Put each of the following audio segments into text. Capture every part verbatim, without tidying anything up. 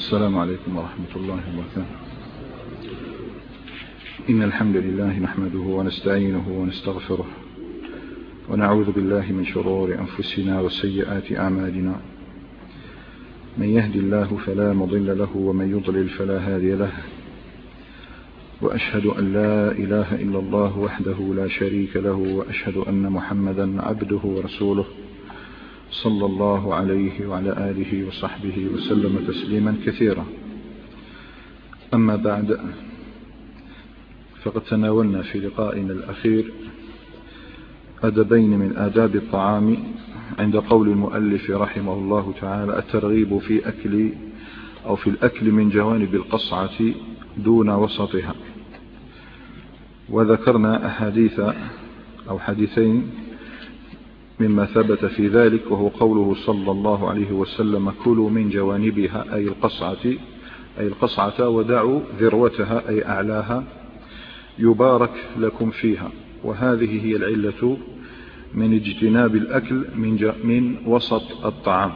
السلام عليكم ورحمة الله وبركاته. إن الحمد لله نحمده ونستعينه ونستغفره ونعوذ بالله من شرور أنفسنا وسيئات أعمالنا. من يهدي الله فلا مضل له ومن يضلل فلا هادي له، وأشهد أن لا إله إلا الله وحده لا شريك له، وأشهد أن محمدا عبده ورسوله صلى الله عليه وعلى آله وصحبه وسلم تسليما كثيرا. أما بعد، فقد تناولنا في لقائنا الأخير أدبين من آداب الطعام عند قول المؤلف رحمه الله تعالى: الترغيب في أكل أو في الأكل من جوانب القصعة دون وسطها. وذكرنا أحاديث أو حديثين مما ثبت في ذلك، وهو قوله صلى الله عليه وسلم: كلوا من جوانبها أي القصعة أي القصعة ودعوا ذروتها أي أعلاها يبارك لكم فيها. وهذه هي العلة من اجتناب الأكل من, من وسط الطعام.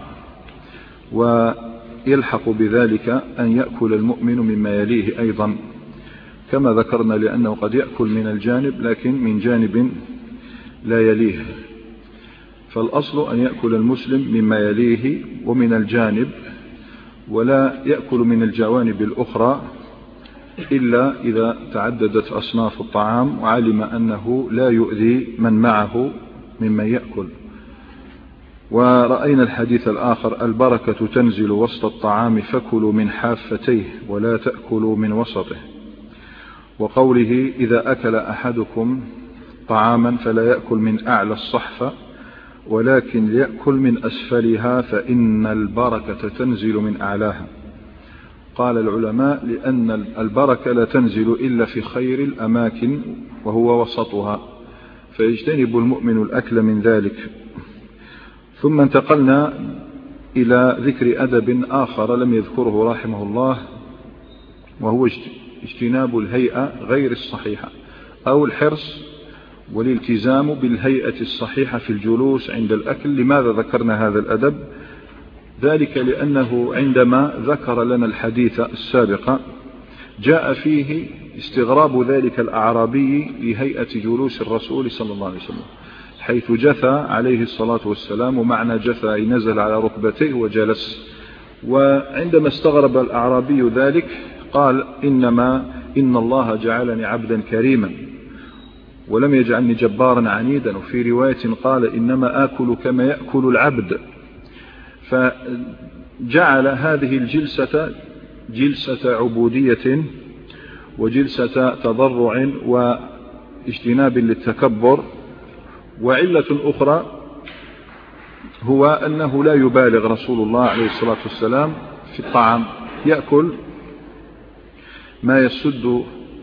ويلحق بذلك أن يأكل المؤمن مما يليه أيضا كما ذكرنا، لأنه قد يأكل من الجانب لكن من جانب لا يليه. فالأصل أن يأكل المسلم مما يليه ومن الجانب، ولا يأكل من الجوانب الأخرى إلا إذا تعددت أصناف الطعام وعلم أنه لا يؤذي من معه ممن يأكل. ورأينا الحديث الآخر: البركة تنزل وسط الطعام فكلوا من حافتيه ولا تأكلوا من وسطه. وقوله: إذا أكل أحدكم طعاما فلا يأكل من أعلى الصحفة ولكن ليأكل من أسفلها فإن البركة تنزل من أعلاها. قال العلماء: لأن البركة لا تنزل إلا في خير الأماكن وهو وسطها، فيجتنب المؤمن الأكل من ذلك. ثم انتقلنا إلى ذكر أدب آخر لم يذكره رحمه الله، وهو اجتناب الهيئة غير الصحيحة أو الحرص والالتزام بالهيئة الصحيحة في الجلوس عند الأكل. لماذا ذكرنا هذا الأدب؟ ذلك لأنه عندما ذكر لنا الحديث السابق جاء فيه استغراب ذلك الأعرابي لهيئة جلوس الرسول صلى الله عليه وسلم، حيث جثى عليه الصلاة والسلام، ومعنى جثى أي نزل على ركبتيه وجلس. وعندما استغرب الأعرابي ذلك قال: إنما إن الله جعلني عبدا كريما ولم يجعلني جبارا عنيدا. وفي رواية قال: إنما آكل كما يأكل العبد. فجعل هذه الجلسة جلسة عبودية وجلسة تضرع واجتناب للتكبر. وعلة أخرى هو أنه لا يبالغ رسول الله عليه الصلاة والسلام في الطعام، يأكل ما يسد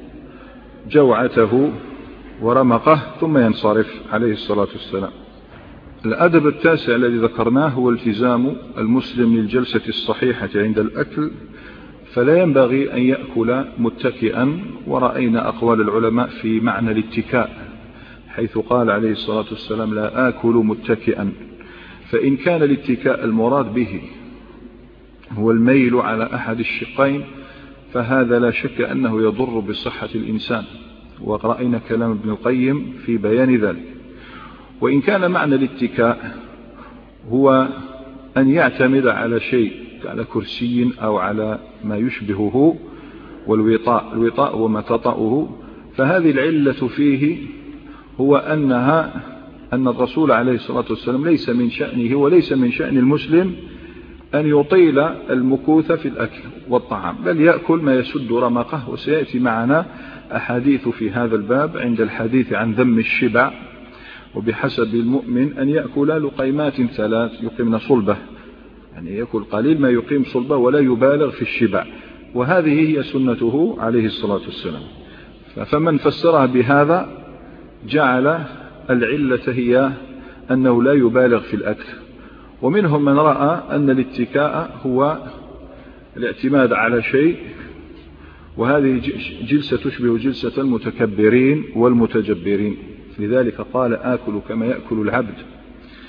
جوعته ورمقه ثم ينصرف عليه الصلاة والسلام. الأدب التاسع الذي ذكرناه هو التزام المسلم للجلسة الصحيحة عند الأكل، فلا ينبغي أن يأكل متكئا. ورأينا أقوال العلماء في معنى الاتكاء، حيث قال عليه الصلاة والسلام: لا آكل متكئا. فإن كان الاتكاء المراد به هو الميل على أحد الشقين فهذا لا شك أنه يضر بصحة الإنسان، ورأينا كلام ابن القيم في بيان ذلك. وإن كان معنى الاتكاء هو أن يعتمد على شيء، على كرسي أو على ما يشبهه، والوطاء الوطاء وما تطأه، فهذه العلة فيه هو أنها أن الرسول عليه الصلاة والسلام ليس من شأنه وليس من شأن المسلم أن يطيل المكوث في الأكل والطعام، بل يأكل ما يسد رمقه. وسيأتي معنا أحاديث في هذا الباب عند الحديث عن ذم الشبع. وبحسب المؤمن أن يأكل لقيمات ثلاث يقيمن صلبه، يعني يأكل قليل ما يقيم صلبه ولا يبالغ في الشبع، وهذه هي سنته عليه الصلاة والسلام. فمن فسرها بهذا جعل العلة هي أنه لا يبالغ في الأكل. ومنهم من رأى أن الاتكاء هو الاعتماد على شيء، وهذه جلسة تشبه جلسة المتكبرين والمتجبرين، لذلك قال: آكل كما يأكل العبد.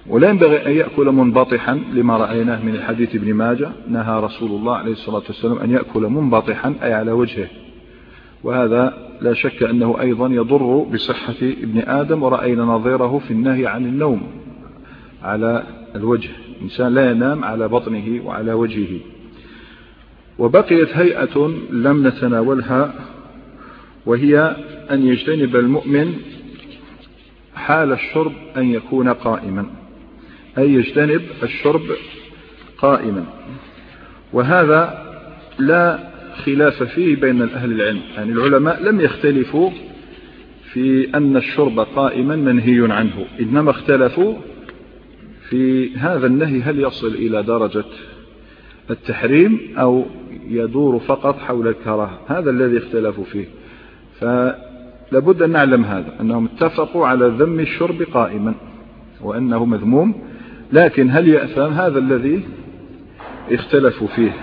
ولا ينبغي أن يأكل منبطحا لما رأيناه من الحديث ابن ماجه، نهى رسول الله عليه الصلاة والسلام أن يأكل منبطحا أي على وجهه، وهذا لا شك أنه أيضا يضر بصحة ابن آدم، ورأينا نظيره في النهي عن النوم على الوجه، الإنسان لا ينام على بطنه وعلى وجهه. وبقيت هيئة لم نتناولها، وهي أن يجتنب المؤمن حال الشرب أن يكون قائما، أي يجتنب الشرب قائما، وهذا لا خلاف فيه بين أهل العلم، يعني العلماء لم يختلفوا في أن الشرب قائما منهي عنه، إنما اختلفوا في هذا النهي هل يصل إلى درجة التحريم أو يدور فقط حول الكراهة، هذا الذي اختلفوا فيه. فلابد أن نعلم هذا، أنهم اتفقوا على ذم الشرب قائما وأنه مذموم، لكن هل يأثم؟ هذا الذي اختلفوا فيه.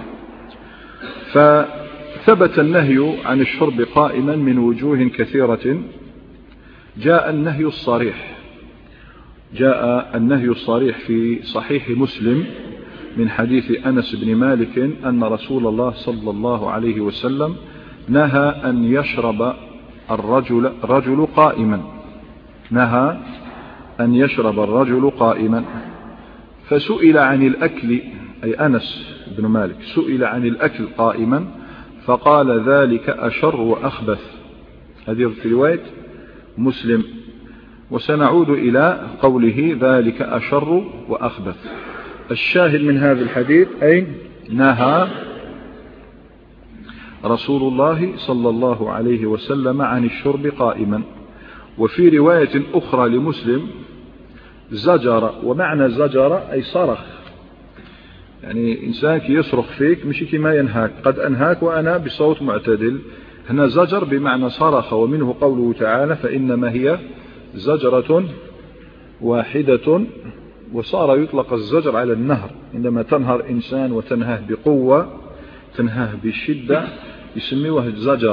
فثبت النهي عن الشرب قائما من وجوه كثيرة. جاء النهي الصريح جاء النهي الصريح في صحيح مسلم من حديث أنس بن مالك أن رسول الله صلى الله عليه وسلم نهى أن يشرب الرجل رجل قائما نهى أن يشرب الرجل قائما فسئل عن الأكل، أي أنس بن مالك سئل عن الأكل قائما فقال ذلك أشر وأخبث. هذه في رواية مسلم، وسنعود إلى قوله ذلك أشر وأخبث. الشاهد من هذا الحديث أي نهى رسول الله صلى الله عليه وسلم عن الشرب قائما. وفي رواية أخرى لمسلم زجر، ومعنى زجر أي صرخ، يعني إنسان كي يصرخ فيك مش كما ينهاك، قد أنهاك وأنا بصوت معتدل. هنا زجر بمعنى صرخ، ومنه قوله تعالى فإنما هي زجرة واحدة. وصار يطلق الزجر على النهر، عندما تنهر إنسان وتنهاه بقوة تنهاه بشدة يسميه الزجر.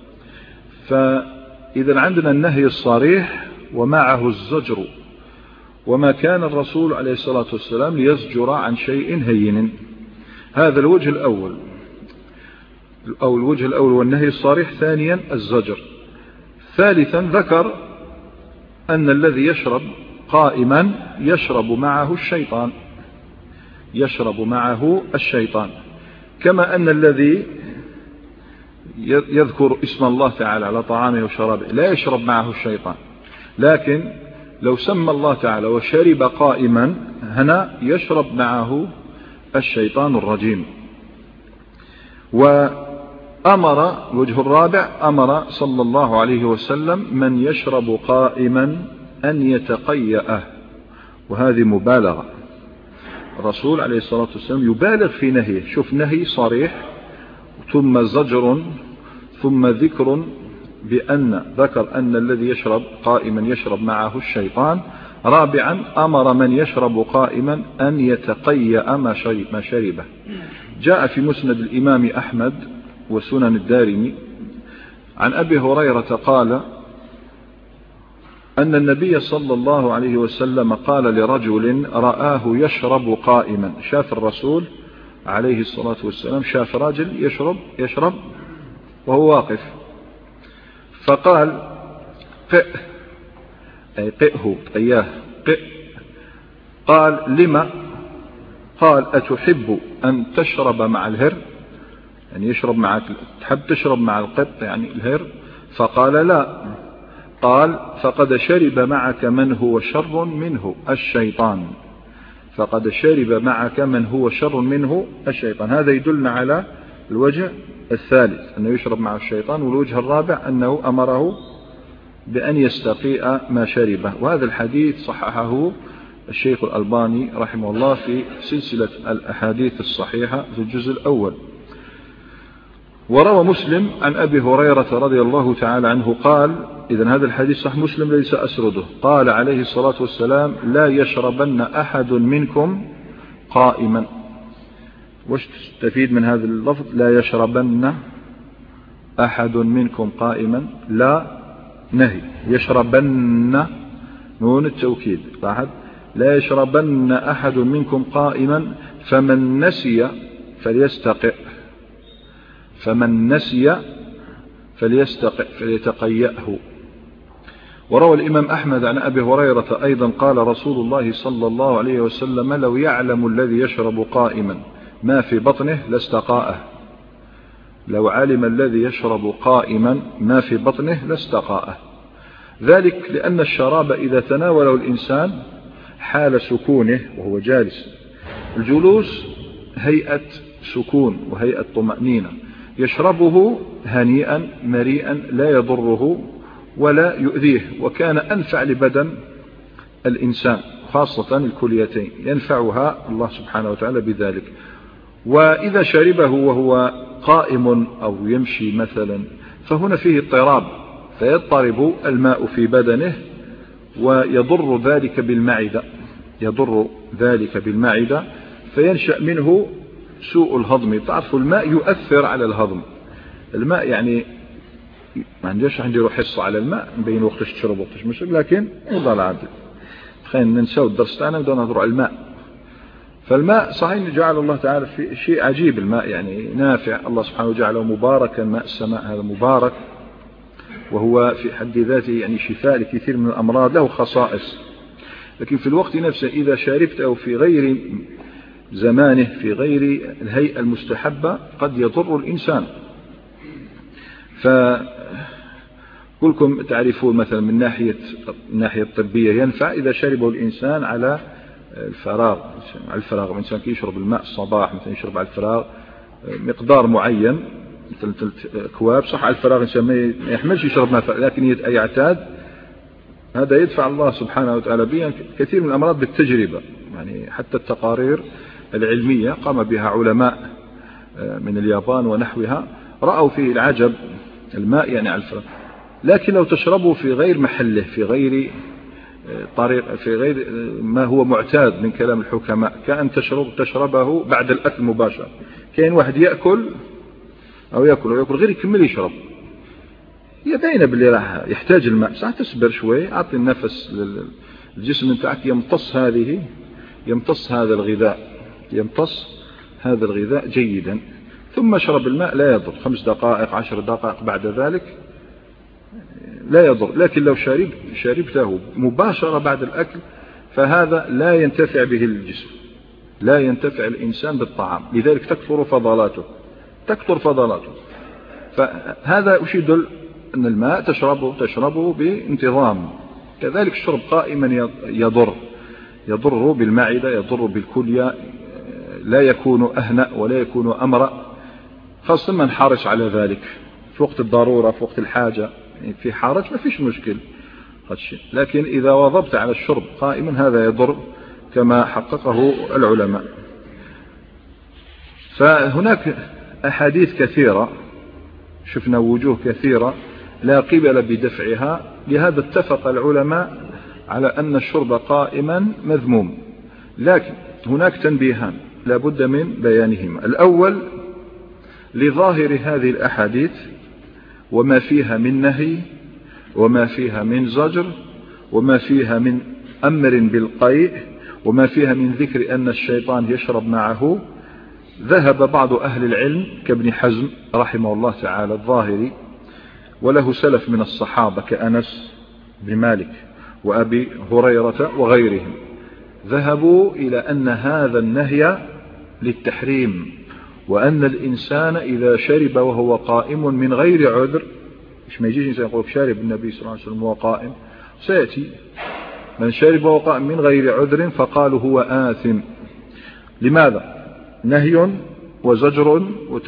فإذا عندنا النهي الصريح ومعه الزجر، وما كان الرسول عليه الصلاة والسلام ليزجر عن شيء هين. هذا الوجه الأول أو الوجه الأول والنهي الصريح. ثانيا الزجر. ثالثا ذكر أن الذي يشرب قائما يشرب معه الشيطان يشرب معه الشيطان كما أن الذي يذكر اسم الله تعالى على طعامه وشرابه لا يشرب معه الشيطان، لكن لو سمى الله تعالى وشرب قائما هنا يشرب معه الشيطان الرجيم. وأمر الوجه الرابع أمر صلى الله عليه وسلم من يشرب قائما أن يتقيأه، وهذه مبالغة. الرسول عليه الصلاة والسلام يبالغ في نهيه. شوف، نهي صريح ثم زجر ثم ذكر بأن ذكر أن الذي يشرب قائما يشرب معه الشيطان. رابعا أمر من يشرب قائما أن يتقيأ ما شربه. جاء في مسند الإمام أحمد وسنن الدارمي عن أبي هريرة قال أن النبي صلى الله عليه وسلم قال لرجل رآه يشرب قائما. شاف الرسول عليه الصلاة والسلام شاف راجل يشرب يشرب وهو واقف، فقال قئ، أي قئه أياه قئ. قال لما؟ قال أتحب أن تشرب مع الهر، يعني يشرب معك، تحب تشرب مع القط يعني الهر؟ فقال لا. قال فقد شرب معك من هو شر منه الشيطان فقد شرب معك من هو شر منه الشيطان. هذا يدلنا على الوجه الثالث أنه يشرب مع الشيطان، والوجه الرابع أنه أمره بأن يستقيء ما شربه. وهذا الحديث صححه الشيخ الألباني رحمه الله في سلسلة الأحاديث الصحيحة في الجزء الأول. وروى مسلم عن أبي هريرة رضي الله تعالى عنه قال، إذن هذا الحديث صح مسلم ليس أسرده، قال عليه الصلاة والسلام لا يشربن أحد منكم قائما. وش تستفيد من هذا اللفظ لا يشربن أحد منكم قائما؟ لا نهي، يشربن نون التوكيد، لاحظ لا يشربن أحد منكم قائما فمن نسي فليستقئ فمن نسي فليستقئ فليتقيأه. وروى الإمام أحمد عن أبي هريرة أيضا قال رسول الله صلى الله عليه وسلم لو يعلم الذي يشرب قائما ما في بطنه لاستقاءه. لو علم الذي يشرب قائما ما في بطنه لاستقاءه. ذلك لأن الشراب إذا تناوله الإنسان حال سكونه وهو جالس، الجلوس هيئة سكون وهيئة طمأنينة، يشربه هنيئا مريئا لا يضره ولا يؤذيه، وكان أنفع لبدن الإنسان خاصة الكليتين ينفعها الله سبحانه وتعالى بذلك. وإذا شربه وهو قائم أو يمشي مثلا فهنا فيه اضطراب، فيضطرب الماء في بدنه ويضر ذلك بالمعدة يضر ذلك بالمعدة فينشأ منه سوء الهضم. تعرفوا الماء يؤثر على الهضم. الماء يعني ما عنديش نديروا حصة على الماء بين وقتاش تشرب وقتاش مشرب، لكن والله العظيم خلينا ننساو الدرس تاعنا ونبداو نهضروا على الماء. فالماء صحيح جعل الله تعالى في شيء عجيب، الماء يعني نافع، الله سبحانه وجعله مباركا، ماء السماء هذا مبارك وهو في حد ذاته يعني شفاء لكثير من الأمراض، له خصائص. لكن في الوقت نفسه إذا شربته في غير زمانه في غير الهيئة المستحبة قد يضر الإنسان. فكلكم تعرفون مثلا من ناحية الناحية الطبية ينفع إذا شربه الإنسان على الفراغ على الفراغ الإنسان كي يشرب الماء الصباح مثلا يشرب على الفراغ مقدار معين مثل ثلاث أكواب صح على الفراغ، الإنسان ما يحملش يشرب ماء لكن يعتاد، هذا يدفع الله سبحانه وتعالى به كثير من الأمراض بالتجربة. يعني حتى التقارير العلمية قام بها علماء من اليابان ونحوها رأوا فيه العجب، الماء يعني على الفراغ، لكن لو تشربه في غير محله في غير طريق في غير ما هو معتاد من كلام الحكماء، كأن تشرب تشربه بعد الأكل مباشرة. كاين واحد يأكل أو يأكل أو يأكل غير يكمل يشرب، يبين باللي راح يحتاج الماء، صح تصبر شوي أعطي النفس للجسم نتاعك يمتص هذه يمتص هذا الغذاء يمتص هذا الغذاء جيدا، ثم اشرب الماء لا يضر، خمس دقائق عشر دقائق بعد ذلك لا يضر. لكن لو شرب شربته مباشرة بعد الأكل فهذا لا ينتفع به الجسم، لا ينتفع الإنسان بالطعام، لذلك تكثر فضلاته تكثر فضلاته. فهذا وش يدل أن الماء تشربه تشربه بانتظام. كذلك الشرب قائما يضر يضر بالمعدة يضر بالكلية، لا يكون أهنأ ولا يكون أمرأ، خاصة من حرص على ذلك في وقت الضرورة في وقت الحاجة. في حارج ما فيش مشكل، لكن إذا واظبت على الشرب قائما هذا يضر كما حققه العلماء. فهناك أحاديث كثيرة شفنا وجوه كثيرة لا قبل بدفعها، لهذا اتفق العلماء على أن الشرب قائما مذموم. لكن هناك تنبيهان لا بد من بيانهما. الأول لظاهر هذه الأحاديث وما فيها من نهي وما فيها من زجر وما فيها من أمر بالقيء وما فيها من ذكر أن الشيطان يشرب معه، ذهب بعض أهل العلم كابن حزم رحمه الله تعالى الظاهري وله سلف من الصحابة كأنس بن مالك وأبي هريرة وغيرهم، ذهبوا إلى أن هذا النهي للتحريم، وأن الإنسان إذا شرب وهو قائم من غير عذر، مش ما يجيش إنسان يقول شارب النبي صلى الله عليه وسلم وهو قائم، سيأتي من شرب وهو قائم من غير عذر فقالوا هو آثم. لماذا؟ نهي وزجر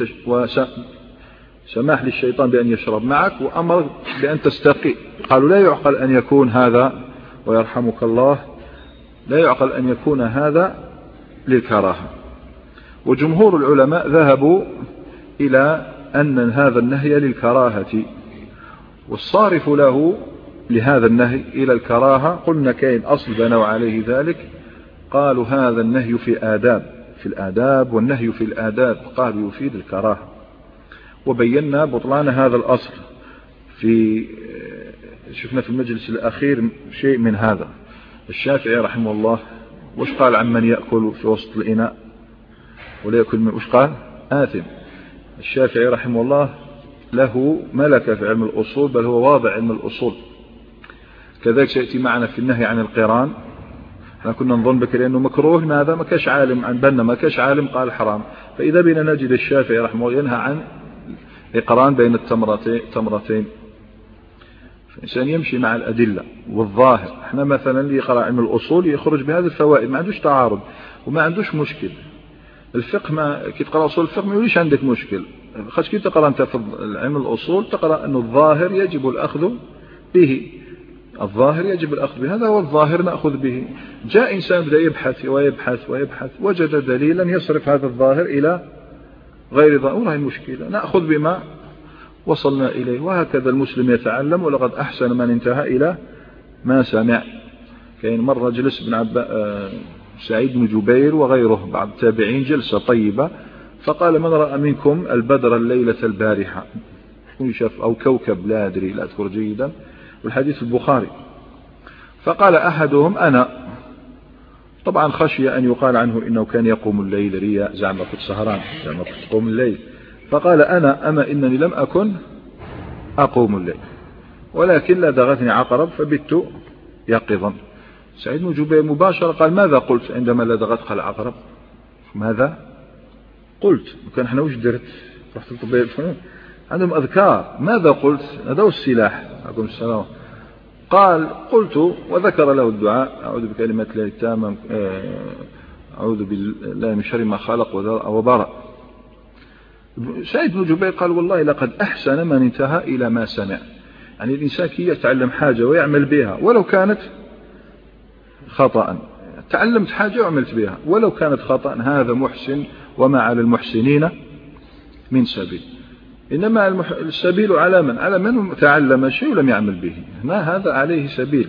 وسماح للشيطان بأن يشرب معك وأمر بأن تستقي. قالوا لا يعقل أن يكون هذا ويرحمك الله لا يعقل أن يكون هذا للكراهة. وجمهور العلماء ذهبوا إلى أن هذا النهي للكراهة، والصارف له لهذا النهي إلى الكراهة قلنا كاين أصل بنوا عليه ذلك، قالوا هذا النهي في آداب في الآداب والنهي في الآداب، قالوا يفيد الكراهة، وبينا بطلان هذا الأصل في شفنا في المجلس الأخير شيء من هذا. الشافعي رحمه الله وش قال عن من يأكل في وسط الإناء ولا يأكل من وش قال؟ آثم. الشافعي رحمه الله له ملكة في علم الأصول، بل هو واضع علم الأصول. كذلك سيأتي معنا في النهي عن القران. احنا كنا نظن بك لأنه مكروه، ماذا ما كاش عالم عن بنا ما كاش عالم قال حرام، فإذا بنا نجد الشافعي رحمه الله ينهى عن القران بين التمرتين. الإنسان يمشي مع الأدلة والظاهر. احنا مثلا اللي يقرأ علم الأصول يخرج بهذه الفوائد، ما عندوش تعارض وما عندوش مشكل. الفقه ما كي تقرأ أصول الفقه ما يوليش عندك مشكل، خاص كي تقرأ أنت في علم الأصول تقرأ أن الظاهر يجب الأخذ به، الظاهر يجب الأخذ به، هذا هو الظاهر نأخذ به. جاء إنسان بدأ يبحث ويبحث ويبحث وجد دليلا يصرف هذا الظاهر إلى غير ظاهر، وهي المشكلة نأخذ بما وصلنا إليه. وهكذا المسلم يتعلم، ولقد أحسن من انتهى إلى ما سمع. كاين مرة جلس ابن عب... سعيد بن جبير وغيره بعض التابعين جلسة طيبة، فقال من رأى منكم البدر الليلة البارحة، شاف أو كوكب لا أدري لا أذكر جيدا، والحديث البخاري. فقال أحدهم أنا، طبعا خشي أن يقال عنه إنه كان يقوم الليل رياء، زعما كنت سهران زعما كنت تقوم الليل. فقال أنا أما إنني لم أكن أقوم الليل ولكن لدغتني عقرب فبت يقظا. سعيد بن جبير مباشرة قال ماذا قلت عندما لدغتك العقرب؟ ماذا قلت؟ وكان احنا وش درت؟ رحت للطبيب عندهم أذكار، ماذا قلت؟ هذا هو السلاح. عليكم السلام. قال قلت، وذكر له الدعاء أعوذ بكلمات الله التامة أعوذ بالله من شر ما خلق وبرأ. سعيد بن جبير قال والله لقد أحسن من انتهى إلى ما سمع. يعني الإنسان كي يتعلم حاجة ويعمل بها ولو كانت خطأ، تعلمت حاجة وعملت بها ولو كانت خطأ، هذا محسن وما على المحسنين من سبيل. إنما السبيل على من؟ على من تعلم شيء ولم يعمل به، ما هذا عليه سبيل.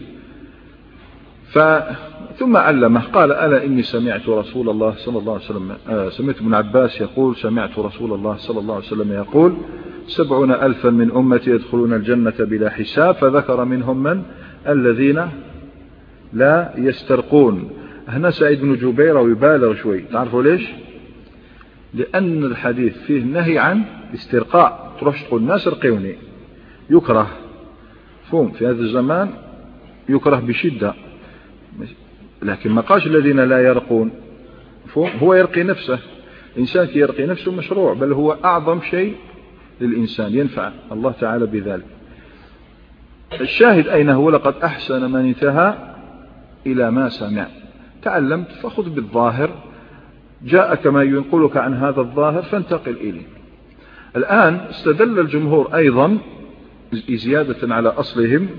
ثم علمه قال ألا إني سمعت رسول الله صلى الله عليه وسلم آه سمعت ابن عباس يقول سمعت رسول الله صلى الله عليه وسلم يقول سبعون ألفا من أمتي يدخلون الجنة بلا حساب، فذكر منهم من الذين لا يسترقون. هنا سعيد بن جبير ويبالغ شوي، تعرفوا ليش؟ لأن الحديث فيه نهي عن استرقاء، تروح تقول الناس ارقوني، يكره فهم في هذا الزمان يكره بشدة، لكن ما قالش الذين لا يرقون، هو يرقي نفسه. الإنسان كي يرقي نفسه مشروع، بل هو أعظم شيء للإنسان ينفع الله تعالى بذلك. الشاهد أين هو؟ لقد أحسن من انتهى إلى ما سمع. تعلمت فخذ بالظاهر، جاءك ما ينقلك عن هذا الظاهر فانتقل إليه. الآن استدل الجمهور أيضا زيادة على أصلهم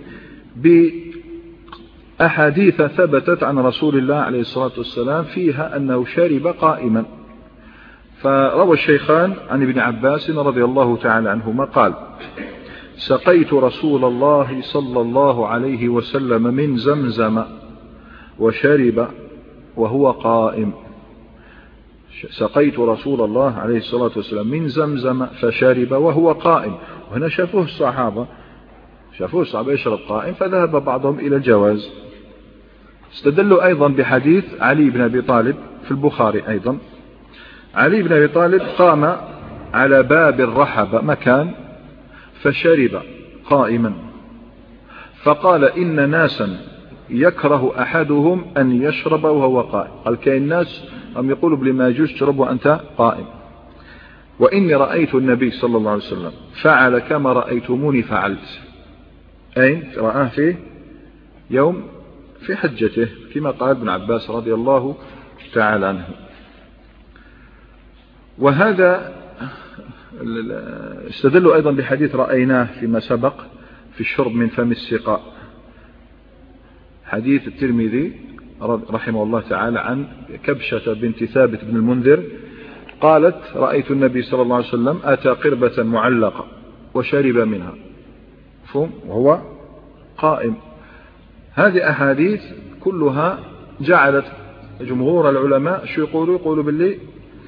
بأحاديث ثبتت عن رسول الله عليه الصلاة والسلام فيها أنه شرب قائما. فروى الشيخان عن ابن عباس رضي الله تعالى عنهما قال سقيت رسول الله صلى الله عليه وسلم من زمزم وشرب وهو قائم. سقيت رسول الله عليه الصلاة والسلام من زمزم فشرب وهو قائم. وهنا شافوه الصحابة شافوه الصحابة يشرب قائم، فذهب بعضهم إلى الجواز. استدلوا أيضا بحديث علي بن أبي طالب في البخاري أيضا. علي بن أبي طالب قام على باب الرحبة مكان فشرب قائما، فقال إن ناسا يكره أحدهم أن يشرب وهو قائم. قال كاين ناس هم يقولوا بلي ما يجوز تشرب وأنت قائم، وإني رأيت النبي صلى الله عليه وسلم فعل كما رأيتموني فعلت. أين رآه فيه؟ يوم في حجته كما قال ابن عباس رضي الله تعالى عنه. وهذا استدلوا أيضا بحديث رأيناه فيما سبق في الشرب من فم السقاء، حديث الترمذي رحمه الله تعالى عن كبشة بنت ثابت بن المنذر قالت رأيت النبي صلى الله عليه وسلم أتى قربة معلقة وشرب منها فهم وهو قائم. هذه أحاديث كلها جعلت جمهور العلماء شو يقولوا؟ يقولوا باللي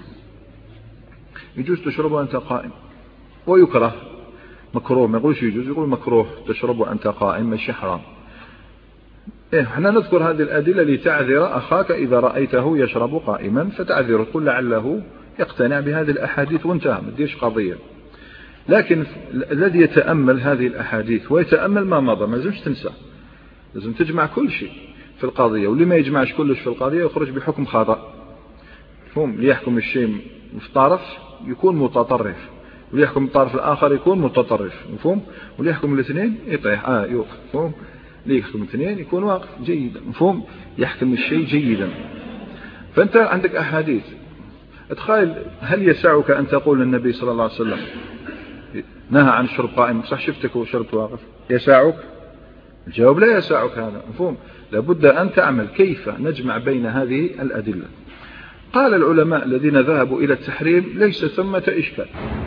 يجوز تشرب وأنت قائم، ويكره مكروه، ما يقولش يجوز، يقول مكروه تشرب وأنت قائم، ماشي حرام. إيه احنا نذكر هذه الأدلة لتعذر أخاك إذا رأيته يشرب قائما، فتعذر تقول لعله يقتنع بهذه الأحاديث وانتهى، ما تديش قضية. لكن الذي يتأمل هذه الأحاديث ويتأمل ما مضى ما لازمش تنسى، لازم تجمع كل شيء في القضية، واللي ما يجمعش كلش في القضية يخرج بحكم خطأ. مفهوم؟ ليحكم الشيء في طرف يكون متطرف، وليحكم الطرف الآخر يكون متطرف. مفهوم؟ وليحكم الاثنين يطيح اه يوقف. مفهوم؟ ليحكم الاثنين يكون واقف جيدا. مفهوم؟ يحكم الشيء جيدا. فأنت عندك أحاديث، اتخيل هل يسعك أن تقول النبي صلى الله عليه وسلم نهى عن الشرب قائم، صح شفتك وشربت واقف، يسعك؟ الجواب لا يسعك هذا. مفهوم؟ لابد أن تعمل كيف نجمع بين هذه الأدلة. قال العلماء الذين ذهبوا إلى التحريم ليس ثمة إشكال،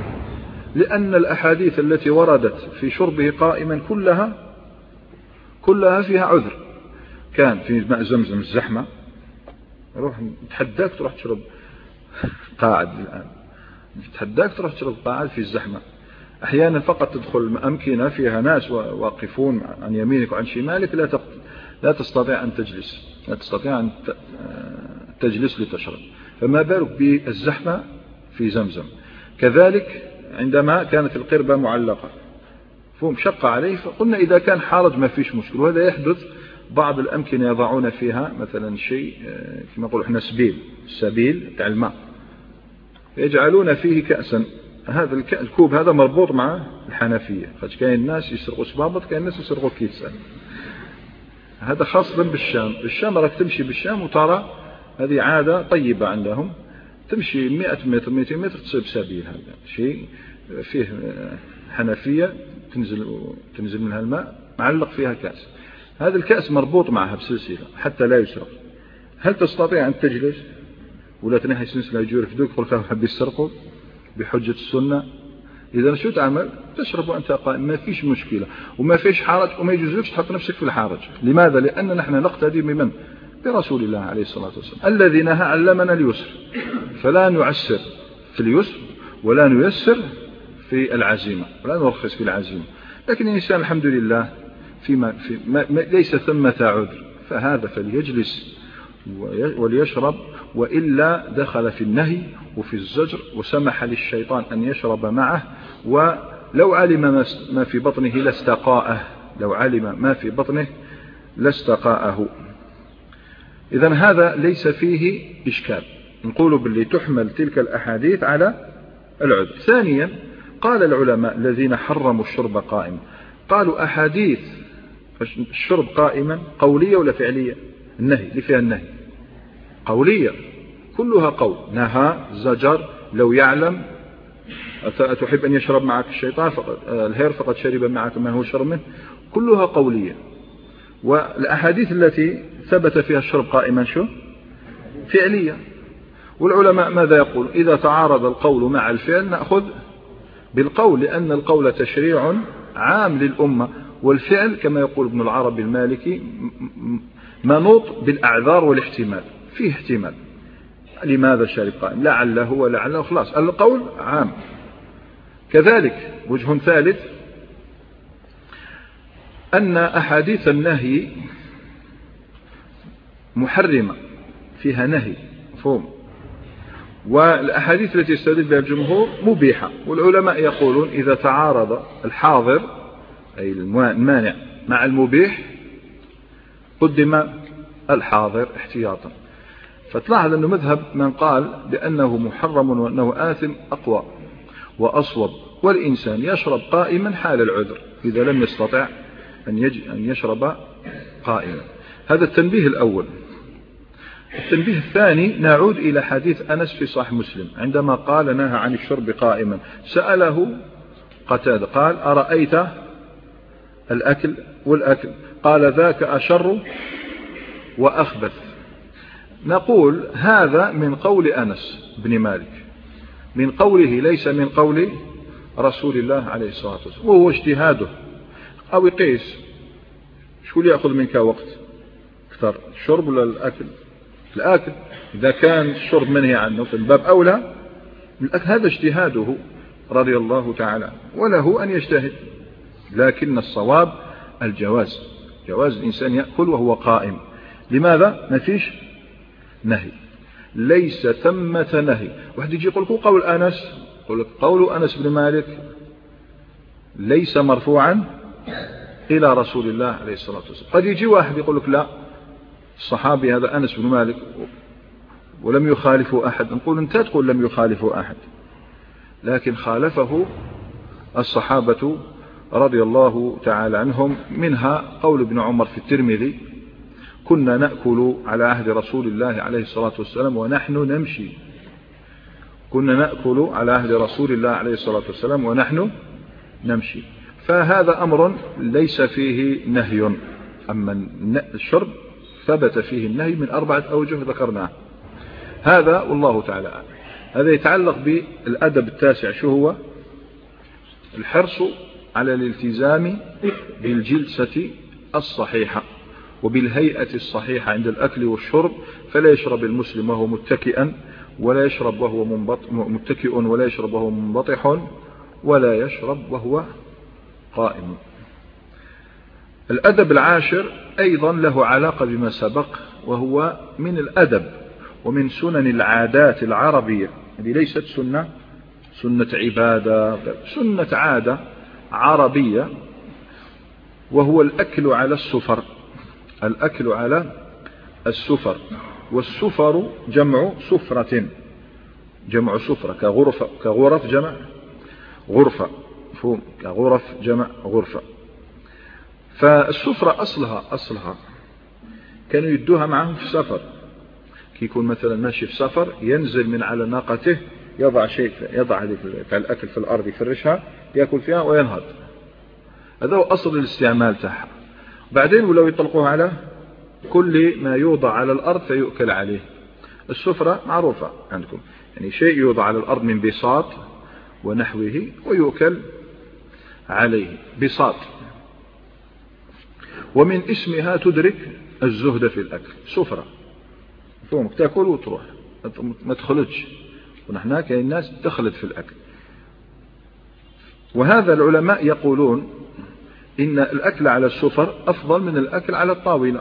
لأن الأحاديث التي وردت في شربه قائما كلها كلها فيها عذر. كان في ماء زمزم الزحمة، روح تحداك تروح تشرب قاعد، الآن تحداك تروح تشرب قاعد في الزحمة. أحيانا فقط تدخل أمكنة فيها ناس واقفون عن يمينك وعن شمالك، لا لا تستطيع أن تجلس، لا تستطيع أن تجلس لتشرب، فما بالك بالزحمة في زمزم. كذلك عندما كانت القربة معلقة فهم شق عليه، فقلنا إذا كان حرج ما فيش مشكل. وهذا يحدث بعض الأمكنة يضعون فيها مثلا شيء كما نقول احنا سبيل، السبيل تاع الماء، يجعلون فيه كأسا. هذا الكوب هذا مربوط مع الحنفية، خاطر كاين الناس يسرقوا سبابط، كاين الناس يسرقوا كيسان. هذا خاصة بالشام. الشام راك تمشي بالشام وترى هذه عادة طيبة عندهم، تمشي مئة متر مئتين متر تصيب سبيل، هذا شيء فيه حنفية تنزل تنزل منها الماء معلق فيها كأس، هذا الكأس مربوط معها بسلسلة حتى لا يسرق. هل تستطيع أن تجلس ولا تنحي سلسلة يجورك دوك يقول لك حب يسرقوا بحجة السنة؟ إذا شو تعمل؟ تشرب وأنت قائم، ما فيش مشكلة وما فيش حرج، وما يجوزلكش تحط نفسك في الحرج. لماذا؟ لأن نحن نقتدي بمن؟ برسول الله عليه الصلاة والسلام الذي نهى علمنا اليسر، فلا نعسر في اليسر ولا نيسر في العزيمة ولا نرخص في العزيمة. لكن الإنسان الحمد لله فيما في ما ليس ثمة عذر، فهذا فليجلس وليشرب، وإلا دخل في النهي وفي الزجر، وسمح للشيطان أن يشرب معه، ولو علم ما في بطنه لاستقاءه، لو علم ما في بطنه لاستقاءه. إذن هذا ليس فيه إشكال، نقول باللي تحمل تلك الأحاديث على العذر. ثانيا قال العلماء الذين حرموا الشرب قائما، قالوا أحاديث الشرب قائما قولية ولا فعلية؟ النهي اللي فيها النهي قولية، كلها قول، نهى، زجر، لو يعلم، أتحب أن يشرب معك الشيطان فقد الهير فقد شرب معك ما هو شرب منه، كلها قولية. والأحاديث التي ثبت فيها الشرب قائما شو؟ فعلية. والعلماء ماذا يقول؟ إذا تعارض القول مع الفعل نأخذ بالقول، لأن القول تشريع عام للأمة، والفعل كما يقول ابن العربي المالكي منوط بالأعذار والاحتمال، فيه احتمال. لماذا شرب قائم؟ لعله ولعله، خلاص القول عام. كذلك وجه ثالث أن أحاديث النهي محرمة، فيها نهي مفهوم، والأحاديث التي يستدل بها الجمهور مبيحة. والعلماء يقولون إذا تعارض الحاضر أي المانع مع المبيح قدم الحاضر احتياطا. فتلاحظ أنه مذهب من قال بأنه محرم وأنه آثم أقوى وأصوب، والإنسان يشرب قائما حال العذر إذا لم يستطع أن يشرب قائما. هذا التنبيه الأول. التنبيه الثاني نعود إلى حديث أنس في صحيح مسلم عندما قال نهى عن الشرب قائما، سأله قتادة قال أرأيت الأكل والأكل؟ قال ذاك أشر وأخبث. نقول هذا من قول أنس بن مالك، من قوله ليس من قول رسول الله عليه الصلاة والسلام، وهو اجتهاده. أو يقيس شو اللي يأخذ منك وقت أكثر، الشرب ولا الأكل؟ الأكل إذا كان الشرب منهي عنه في الباب أولى الأكل، هذا اجتهاده رضي الله تعالى، وله أن يجتهد، لكن الصواب الجواز جواز الإنسان يأكل وهو قائم. لماذا؟ ما فيش نهي، ليس ثمة نهي. واحد يجي يقول قول أنس، يقول لك قول أنس بن مالك ليس مرفوعا إلى رسول الله عليه الصلاة والسلام. قد يجي واحد يقول لك لا، الصحابي هذا أنس بن مالك ولم يخالفه أحد. نقول أنت تقول لم يخالفه أحد، لكن خالفه الصحابة رضي الله تعالى عنهم. منها قول ابن عمر في الترمذي: كنا نأكل على عهد رسول الله عليه الصلاة والسلام ونحن نمشي. كنا نأكل على عهد رسول الله عليه الصلاة والسلام ونحن نمشي. فهذا أمر ليس فيه نهي. أما الشرب ثبت فيه النهي من أربعة أوجه ذكرناه. هذا والله تعالى أعلم. هذا يتعلق بالأدب التاسع. شو هو؟ الحرص على الالتزام بالجلسة الصحيحة وبالهيئة الصحيحة عند الأكل والشرب. فلا يشرب المسلم وهو متكئا، ولا يشرب وهو متكئ، ولا يشرب وهو منبطح، ولا يشرب وهو قائم. الأدب العاشر أيضا له علاقة بما سبق، وهو من الأدب ومن سنن العادات العربية. هذه ليست سنة سنة عبادة، سنة عادة عربية، وهو الأكل على السفر. الأكل على السفر. والسفر جمع سفرة، جمع سفرة، كغرفة كغرف جمع غرفة، مفهوم؟ كغرف جمع غرفة. فالسفرة أصلها أصلها كانوا يدوها معهم في السفر. كي يكون مثلا ماشي في سفر ينزل من على ناقته، يضع شيء، يضع الأكل في الأرض، يفرشها، يأكل فيها وينهض. هذا هو أصل الاستعمال تاعها. بعدين ولو يطلقوها على كل ما يوضع على الأرض فيؤكل عليه. السفرة معروفة عندكم، يعني شيء يوضع على الأرض من بساط ونحوه ويؤكل عليه. بساط. ومن اسمها تدرك الزهد في الأكل. سفرة، فهمك؟ تأكل وتروح، ما تخلطش. ونحن كاين الناس تخلط في الأكل. وهذا العلماء يقولون إن الأكل على السفر أفضل من الأكل على الطاولة،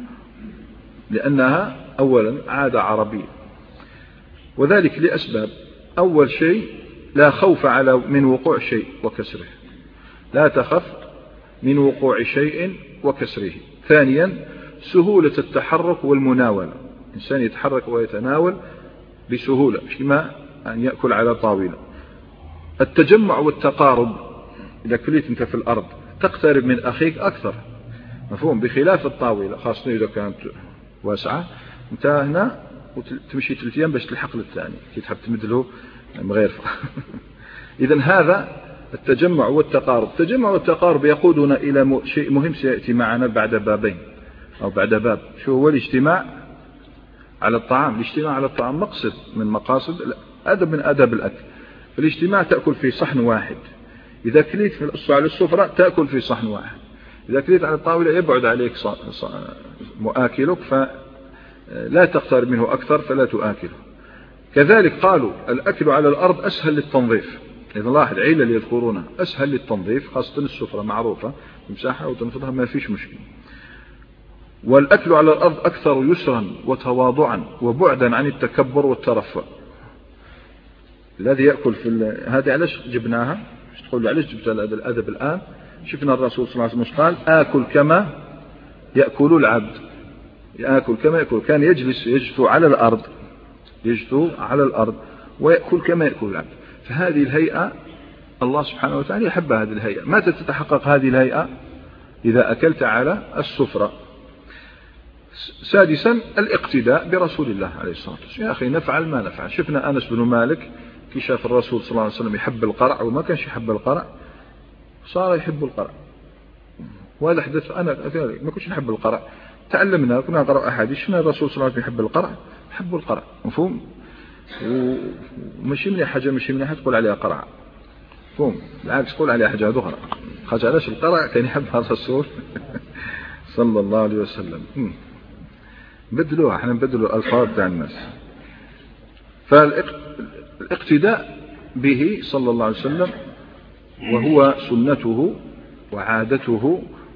لأنها أولا عادة عربية، وذلك لأسباب. أول شيء لا خوف على من وقوع شيء وكسره، لا تخف من وقوع شيء وكسره. ثانيا سهولة التحرك والمناولة، إنسان يتحرك ويتناول بسهولة، مش كما أن يأكل على طاولة. التجمع والتقارب، إذا كليت أنت في الأرض تقترب من أخيك أكثر، مفهوم؟ بخلاف الطاولة، خاصة إذا كانت واسعة، أنت هنا وتمشي ثلاث أيام باش تلحق للثاني كي تحب تمد له مغيرفة. إذن هذا التجمع والتقارب. التجمع والتقارب يقودنا إلى شيء مهم سيأتي معنا بعد بابين أو بعد باب. شو هو؟ الاجتماع على الطعام. الاجتماع على الطعام مقصد من مقاصد أدب من أدب الأكل. الاجتماع تأكل في صحن واحد. إذا كليت على السفرة تأكل في صحن واحد. إذا كليت على الطاولة يبعد عليك مؤاكلك فلا تقترب منه أكثر فلا تؤكله. كذلك قالوا الأكل على الأرض أسهل للتنظيف. إذا لاحظ عيلة اللي يذكرونها أسهل للتنظيف، خاصة السفرة معروفة تمسحها وتنفضها ما فيش مشكلة. والأكل على الأرض أكثر يسرا وتواضعا وبعدا عن التكبر والترفع. الذي يأكل في هذه علاش جبناها؟ مش تقول علاش جبت هذا الأدب الآن؟ شفنا الرسول صلى الله عليه وسلم قال آكل كما يأكل العبد. يأكل كما يأكل، كان يجلس يجثو على الأرض، يجثو على الأرض ويأكل كما يأكل العبد. فهذه الهيئة الله سبحانه وتعالى يحب هذه الهيئة. متى تتحقق هذه الهيئة؟ إذا أكلت على السفرة. سادسا الاقتداء برسول الله عليه الصلاة والسلام. يا أخي نفعل ما نفعل. شفنا أنس بن مالك كي شاف الرسول صلى الله عليه وسلم يحب القرع وما كانش يحب القرع، صار يحب القرع. وهذا حدث أنا ما كنتش نحب القرع، تعلمنا كنا نقرأ أحاديث شفنا الرسول صلى الله عليه وسلم يحب القرع، يحب القرع، مفهوم؟ ومشي من حاجة مشي من حاجة تقول عليها قرع، مفهوم؟ بالعكس تقول عليها حاجة أخرى. خاطر علاش القرع كان يحبها الرسول صلى الله عليه وسلم. بدلوها، احنا نبدلوا الألفاظ تاع الناس. فالاقتداء به صلى الله عليه وسلم وهو سنته وعادته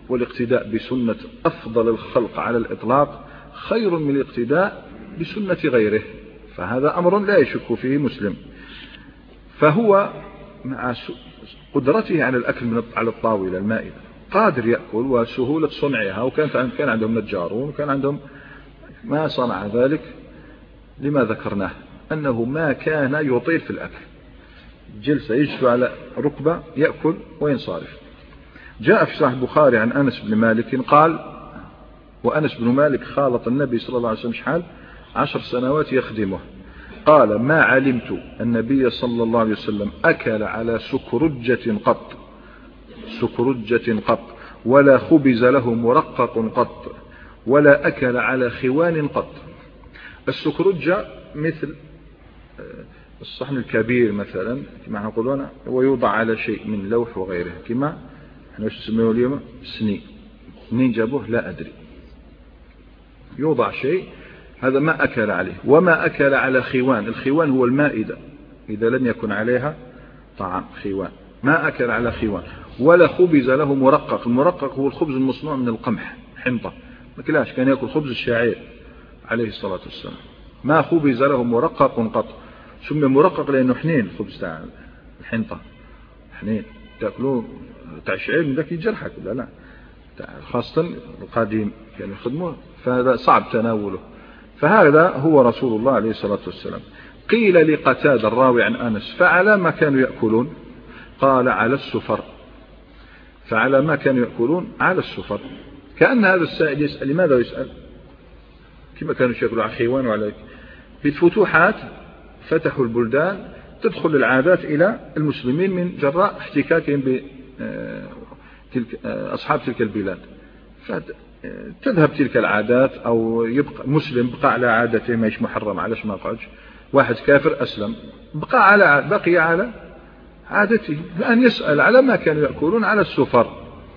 والاقتداء بسنة أفضل الخلق على الإطلاق خير من الاقتداء بسنة غيره، فهذا أمر لا يشك فيه مسلم. فهو مع قدرته على الأكل من على الطاولة المائدة قادر يأكل وسهولة صنعها، وكان كان عندهم نجارون وكان عندهم ما صنع ذلك لما ذكرناه أنه ما كان يطيل في الأكل، جلسة يجلس على ركبة يأكل وينصرف. جاء في صحيح البخاري عن أنس بن مالك قال، وأنس بن مالك خالط النبي صلى الله عليه وسلم شحال عشر سنوات يخدمه، قال ما علمت النبي صلى الله عليه وسلم أكل على سكرجة قط سكرجة قط ولا خبز له مرقق قط ولا أكل على خوان قط. السكرجة مثل الصحن الكبير مثلا كما نقولون، ويوضع على شيء من لوح وغيره كما احنا نسميه اليوم سني، منين جابوه لا أدري، يوضع شيء هذا ما أكل عليه. وما أكل على خوان، الخوان هو المائدة إذا لم يكن عليها طعام، خوان ما أكل على خوان. ولا خبز له مرقق، المرقق هو الخبز المصنوع من القمح حنطة، ما كلاش كان يأكل خبز الشعير عليه الصلاة والسلام. ما خبز له مرقق قط، سمي مرقق لأنه حنين، خبز تاع الحنطة حنين تأكلوه تاع الشعير من ذاك يجرحك لا لا، خاصة القديم كانوا يخدموه، فهذا صعب تناوله. فهذا هو رسول الله عليه الصلاة والسلام. قيل لقتادة الراوي عن أنس فعلى ما كانوا يأكلون؟ قال على السفر. فعلى ما كانوا يأكلون على السفر. كأن هذا السائل يسأل لماذا يسأل؟ كما كانوا يأكلوا على خيوان وعلى في الفتوحات فتحوا البلدان تدخل العادات إلى المسلمين من جراء احتكاكهم بأصحاب تلك البلاد، فتذهب تلك العادات أو يبقى مسلم بقى على عادته ماهيش محرم، علاش ما قعدش واحد كافر أسلم بقى على بقي على عادته، لأن يسأل على ما كانوا يأكلون على السفر.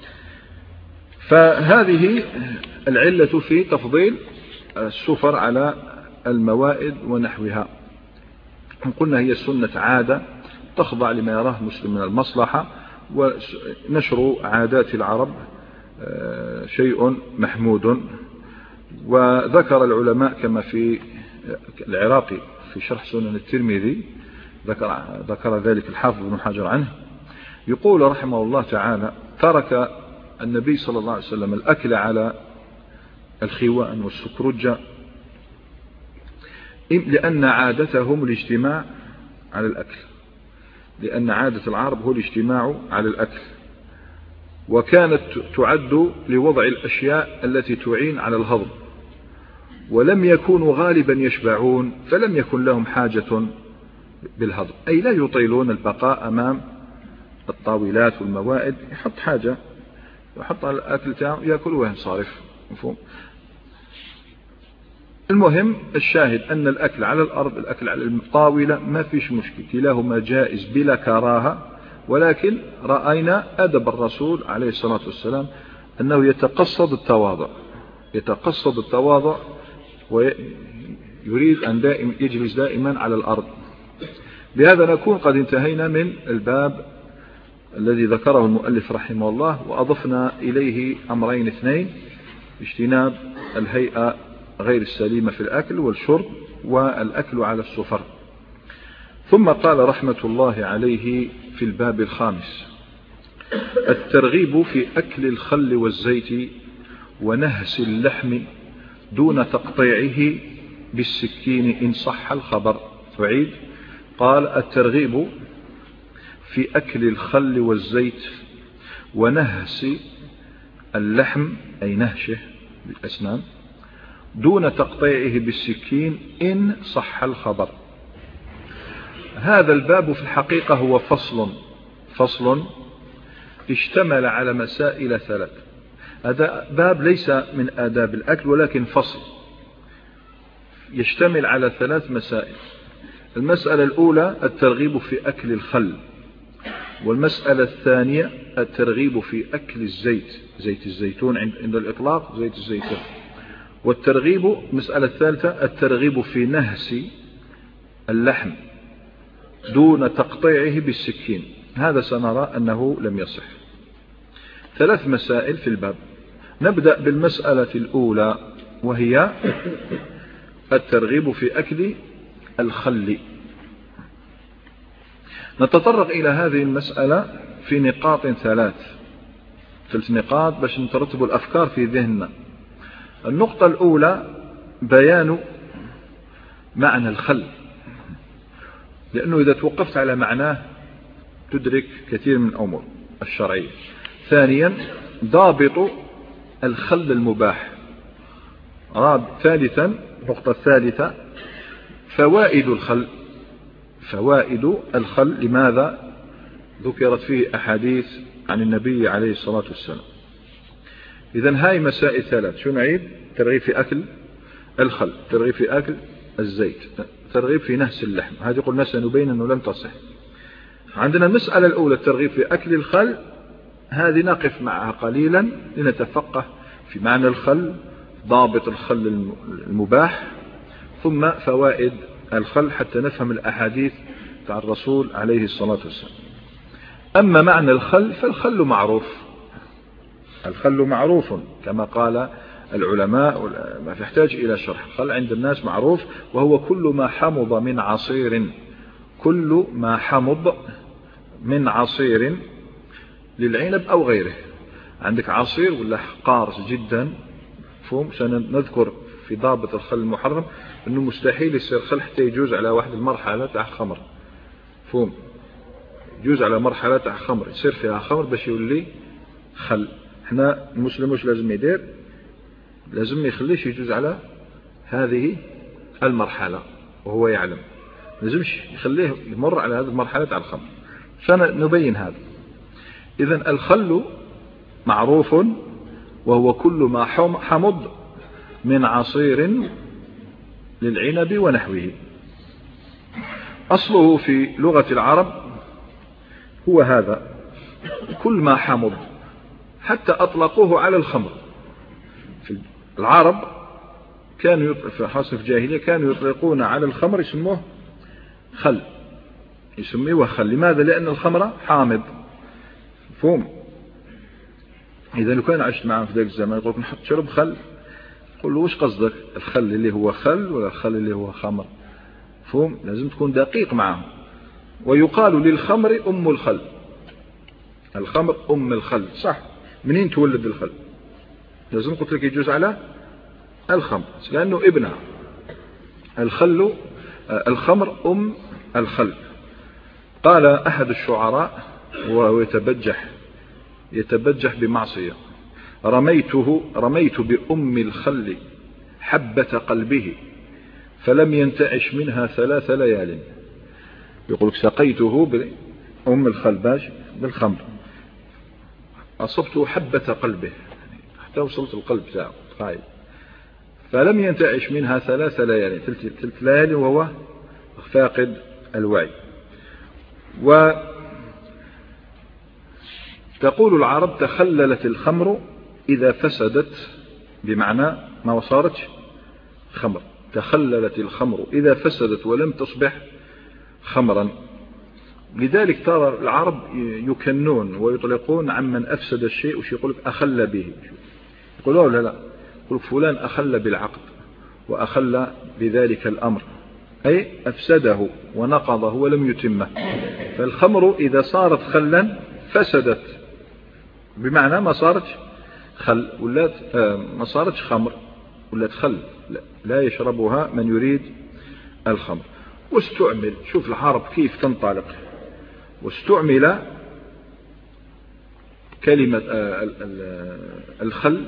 فهذه العلة في تفضيل السفر على الموائد ونحوها. قلنا هي سنة عادة تخضع لما يراه مسلم من المصلحة، ونشر عادات العرب شيء محمود. وذكر العلماء كما في العراقي في شرح سنن الترمذي ذكر, ذكر ذلك الحافظ بن حجر عنه، يقول رحمه الله تعالى ترك النبي صلى الله عليه وسلم الأكل على الخوان والسكرجة لأن عادتهم الاجتماع على الأكل، لأن عادة العرب هو الاجتماع على الأكل، وكانت تعد لوضع الأشياء التي تعين على الهضم، ولم يكونوا غالبا يشبعون فلم يكن لهم حاجة بالهضم، أي لا يطيلون البقاء أمام الطاولات والموائد، يحط حاجة يحط على الأكل تاعه يأكل وينصرف. مفهوم؟ المهم الشاهد أن الأكل على الأرض الأكل على الطاولة ما فيش مشكلة، كلاهما جائز بلا كراهة، ولكن رأينا أدب الرسول عليه الصلاة والسلام أنه يتقصد التواضع يتقصد التواضع ويريد أن دائم يجلس دائما على الأرض. بهذا نكون قد انتهينا من الباب الذي ذكره المؤلف رحمه الله، وأضفنا إليه أمرين اثنين: اجتناب الهيئة غير السليمة في الأكل والشرب، والأكل على السفر. ثم قال رحمة الله عليه في الباب الخامس: الترغيب في أكل الخل والزيت ونهس اللحم دون تقطيعه بالسكين إن صح الخبر. تعيد. قال: الترغيب في أكل الخل والزيت ونهس اللحم أي نهشه بالأسنان دون تقطيعه بالسكين إن صح الخبر. هذا الباب في الحقيقة هو فصل فصل اشتمل على مسائل ثلاث. هذا باب ليس من آداب الأكل ولكن فصل يشتمل على ثلاث مسائل. المسألة الأولى الترغيب في أكل الخل، والمسألة الثانية الترغيب في أكل الزيت، زيت الزيتون عند الإطلاق زيت الزيتون، والترغيب المسألة الثالثة الترغيب في نهس اللحم دون تقطيعه بالسكين. هذا سنرى أنه لم يصح. ثلاث مسائل في الباب. نبدأ بالمسألة الأولى وهي الترغيب في أكل الخل. نتطرق إلى هذه المسألة في نقاط ثلاث ثلاث نقاط باش نترتب الأفكار في ذهننا. النقطة الأولى بيان معنى الخل، لأنه إذا توقفت على معناه تدرك كثير من الأمور الشرعية. ثانيا ضابط الخل المباح. ثالثا النقطة الثالثة فوائد الخل. فوائد الخل لماذا ذكرت فيه أحاديث عن النبي عليه الصلاة والسلام. إذن هاي مسائل ثلاث. شو نعيد؟ ترغيب في أكل الخل، ترغيب في أكل الزيت، ترغيب في نهس اللحم. هذه قلنا سنبين أنه لم تصح. عندنا المسألة الأولى الترغيب في أكل الخل، هذه نقف معها قليلا لنتفقه في معنى الخل، ضابط الخل المباح، ثم فوائد الخل حتى نفهم الأحاديث عن الرسول عليه الصلاة والسلام. أما معنى الخل فالخل معروف، الخل معروف كما قال العلماء، ما يحتاج إلى شرح. الخل عند الناس معروف، وهو كل ما حمض من عصير، كل ما حمض من عصير للعنب أو غيره. عندك عصير ولا قارس جدا، فهم سنذكر في ضابط الخل المحرم أنه مستحيل يصير خل حتى يجوز على واحد المرحلة تاع خمر، فهم يجوز على مرحلة تاع خمر يصير فيها خمر باش يولي خل. احنا المسلم وش لازم يدير؟ لازم يخليش يجوز على هذه المرحلة وهو يعلم، لازمش يخليه يمر على هذه المرحلة تاع الخمر. سنبين هذا. إذن الخل معروف، وهو كل ما حمض من عصير للعنب ونحوه. أصله في لغة العرب هو هذا، كل ما حمض، حتى أطلقوه على الخمر. في العرب كانوا في حاصل في الجاهلية كانوا يطلقون على الخمر يسموه خل، يسميه خل. لماذا؟ لأن الخمر حامض، فهم. إذا لو كان عشت معهم في ذلك الزمان يقول لك نحط شرب خل، قل له وش قصدك؟ الخل اللي هو خل ولا الخل اللي هو خمر؟ فهم، لازم تكون دقيق معهم. ويقال للخمر أم الخل، الخمر أم الخل، صح. منين تولد الخل؟ لازم قلت لك يجوز على الخمر لأنه ابنها. الخل الخمر أم الخل. قال أحد الشعراء وهو يتبجح يتبجح بمعصية: رميته رميت بأم الخل حبة قلبه فلم ينتعش منها ثلاث ليال. يقولك سقيته بأم الخل باش بالخمر، أصبته حبة قلبه حتى وصلت القلب تاعه خايب، فلم ينتعش منها ثلاث ليال، ثلاث ليال وهو فاقد الوعي. وتقول العرب: تخللت الخمر إذا فسدت، بمعنى ما صارتش خمر. تخللت الخمر إذا فسدت ولم تصبح خمرا. لذلك ترى العرب يكنون ويطلقون عمن أفسد الشيء، وش يقولك أخل به، يقولوا لا لا، يقولك فلان أخل بالعقد وأخل بذلك الأمر، أي أفسده ونقضه ولم يتمه. فالخمر إذا صارت خلا فسدت، بمعنى ما صارتش خل، ولات ما صارتش خمر، ولات خل، لا, لا يشربها من يريد الخمر. واستعمل، شوف العرب كيف تنطلق، واستعمل كلمة الخل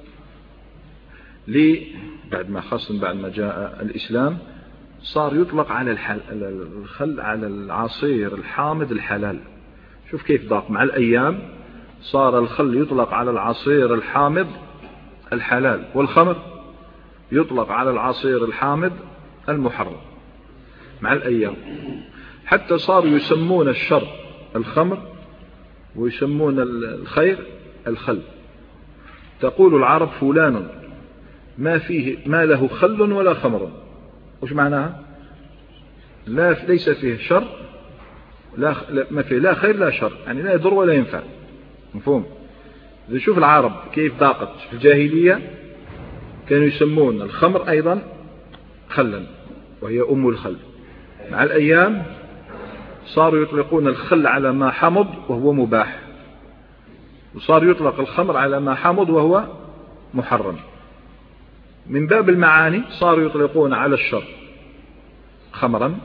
لي بعد ما خاصة بعد ما جاء الإسلام صار يطلق على الخل على العصير الحامض الحلال. شوف كيف ضاق مع الأيام، صار الخل يطلق على العصير الحامض الحلال، والخمر يطلق على العصير الحامض المحرم مع الأيام. حتى صاروا يسمون الشر الخمر ويسمون الخير الخل. تقول العرب: فلان ما فيه ما له خل ولا خمر. وش معناها؟ لا ليس فيه شر، لا ما فيه لا خير لا شر، يعني لا يضر ولا ينفع، مفهوم؟ شوف العرب كيف ضاقت في الجاهلية، كانوا يسمون الخمر أيضا خلا وهي أم الخل. مع الأيام صاروا يطلقون الخل على ما حمض وهو مباح، وصار يطلق الخمر على ما حمض وهو محرم. من باب المعاني صاروا يطلقون على الشر خمرا،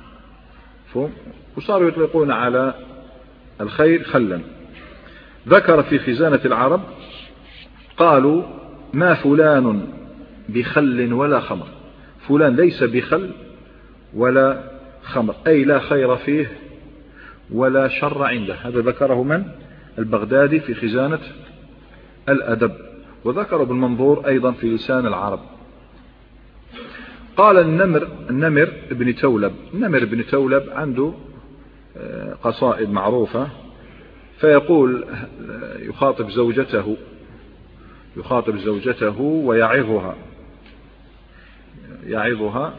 وصاروا يطلقون على الخير خلا. ذكر في خزانة العرب قالوا ما فلان بخل ولا خمر، فلان ليس بخل ولا خمر، أي لا خير فيه ولا شر عنده. هذا ذكره من؟ البغدادي في خزانة الأدب، وذكر بالمنظور أيضا في لسان العرب. قال النمر النمر ابن تولب، النمر ابن تولب عنده قصائد معروفة، فيقول يخاطب زوجته يخاطب زوجته ويعظها يعظها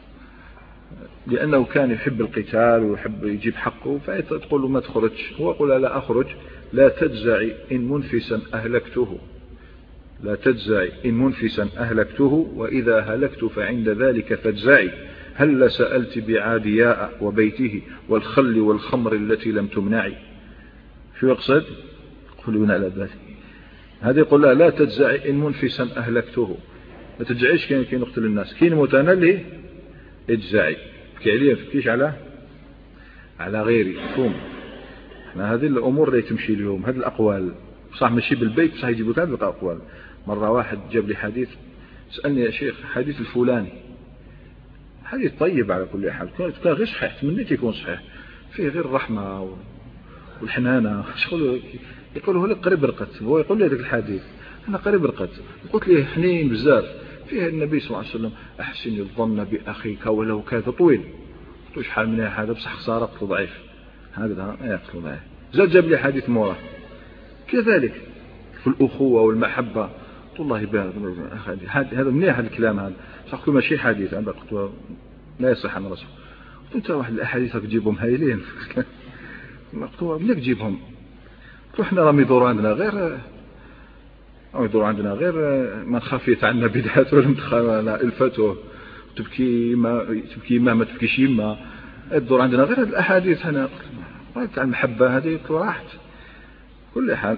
لأنه كان يحب القتال ويحب يجيب حقه، فتقول له ما تخرج، هو يقول لا أخرج، لا تجزعي إن منفسا أهلكته، لا تجزعي إن منفسا أهلكته، وإذا هلكت فعند ذلك فاجزعي، هل سألت بعادياء وبيته والخل والخمر التي لم تمنعي. شو يقصد؟ يقولون على ذلك هذا يقول لا, لا تجزعي إن منفسا أهلكته، ما تجزعيش كين كين نقتل الناس، كين متنلي اجزعي، بكي عليه فكيش على على غيري. فهم احنا هذه الأمور اللي تمشي اليوم، هذه الأقوال صح مشي بالبيت، صح يجيبوا هذه الأقوال. مرة واحد جاب لي حديث، سألني يا شيخ حديث الفلاني حديث طيب على كل حال، كان غير صحيح، تمنيت يكون صحيح، فيه غير الرحمة والحنانة. يقول هو لك قريب رقت، هو يقول لي هذاك الحديث أنا قريب رقت، قلت لي حنين بزاف، فيه النبي صلى الله عليه وسلم أحسن الظن بأخيك ولو كان طويل، قلت شحال من هذا بصح خسارة قتل ضعيف، هذا ما يقتل ضعيف. زاد جاب لي حديث موراه كذلك في الأخوة والمحبة، قلت الله يبارك هذا منيح هذا الكلام هذا، صح كل ماشي حديث أنا قلت لا يصح عن رسول، قلت أنت واحد الأحاديث تجيبهم هايلين قلت منك تجيبهم، قلت احنا راهم يدوروا عندنا غير أو يدور عندنا غير من خفيت عنا بدعات ولم تخانا الفته، تبكي ما تبكي ما ما تبكيش ما يدور عندنا غير الأحاديث. هنا رأيت عن المحبة هذه راحت كل حال.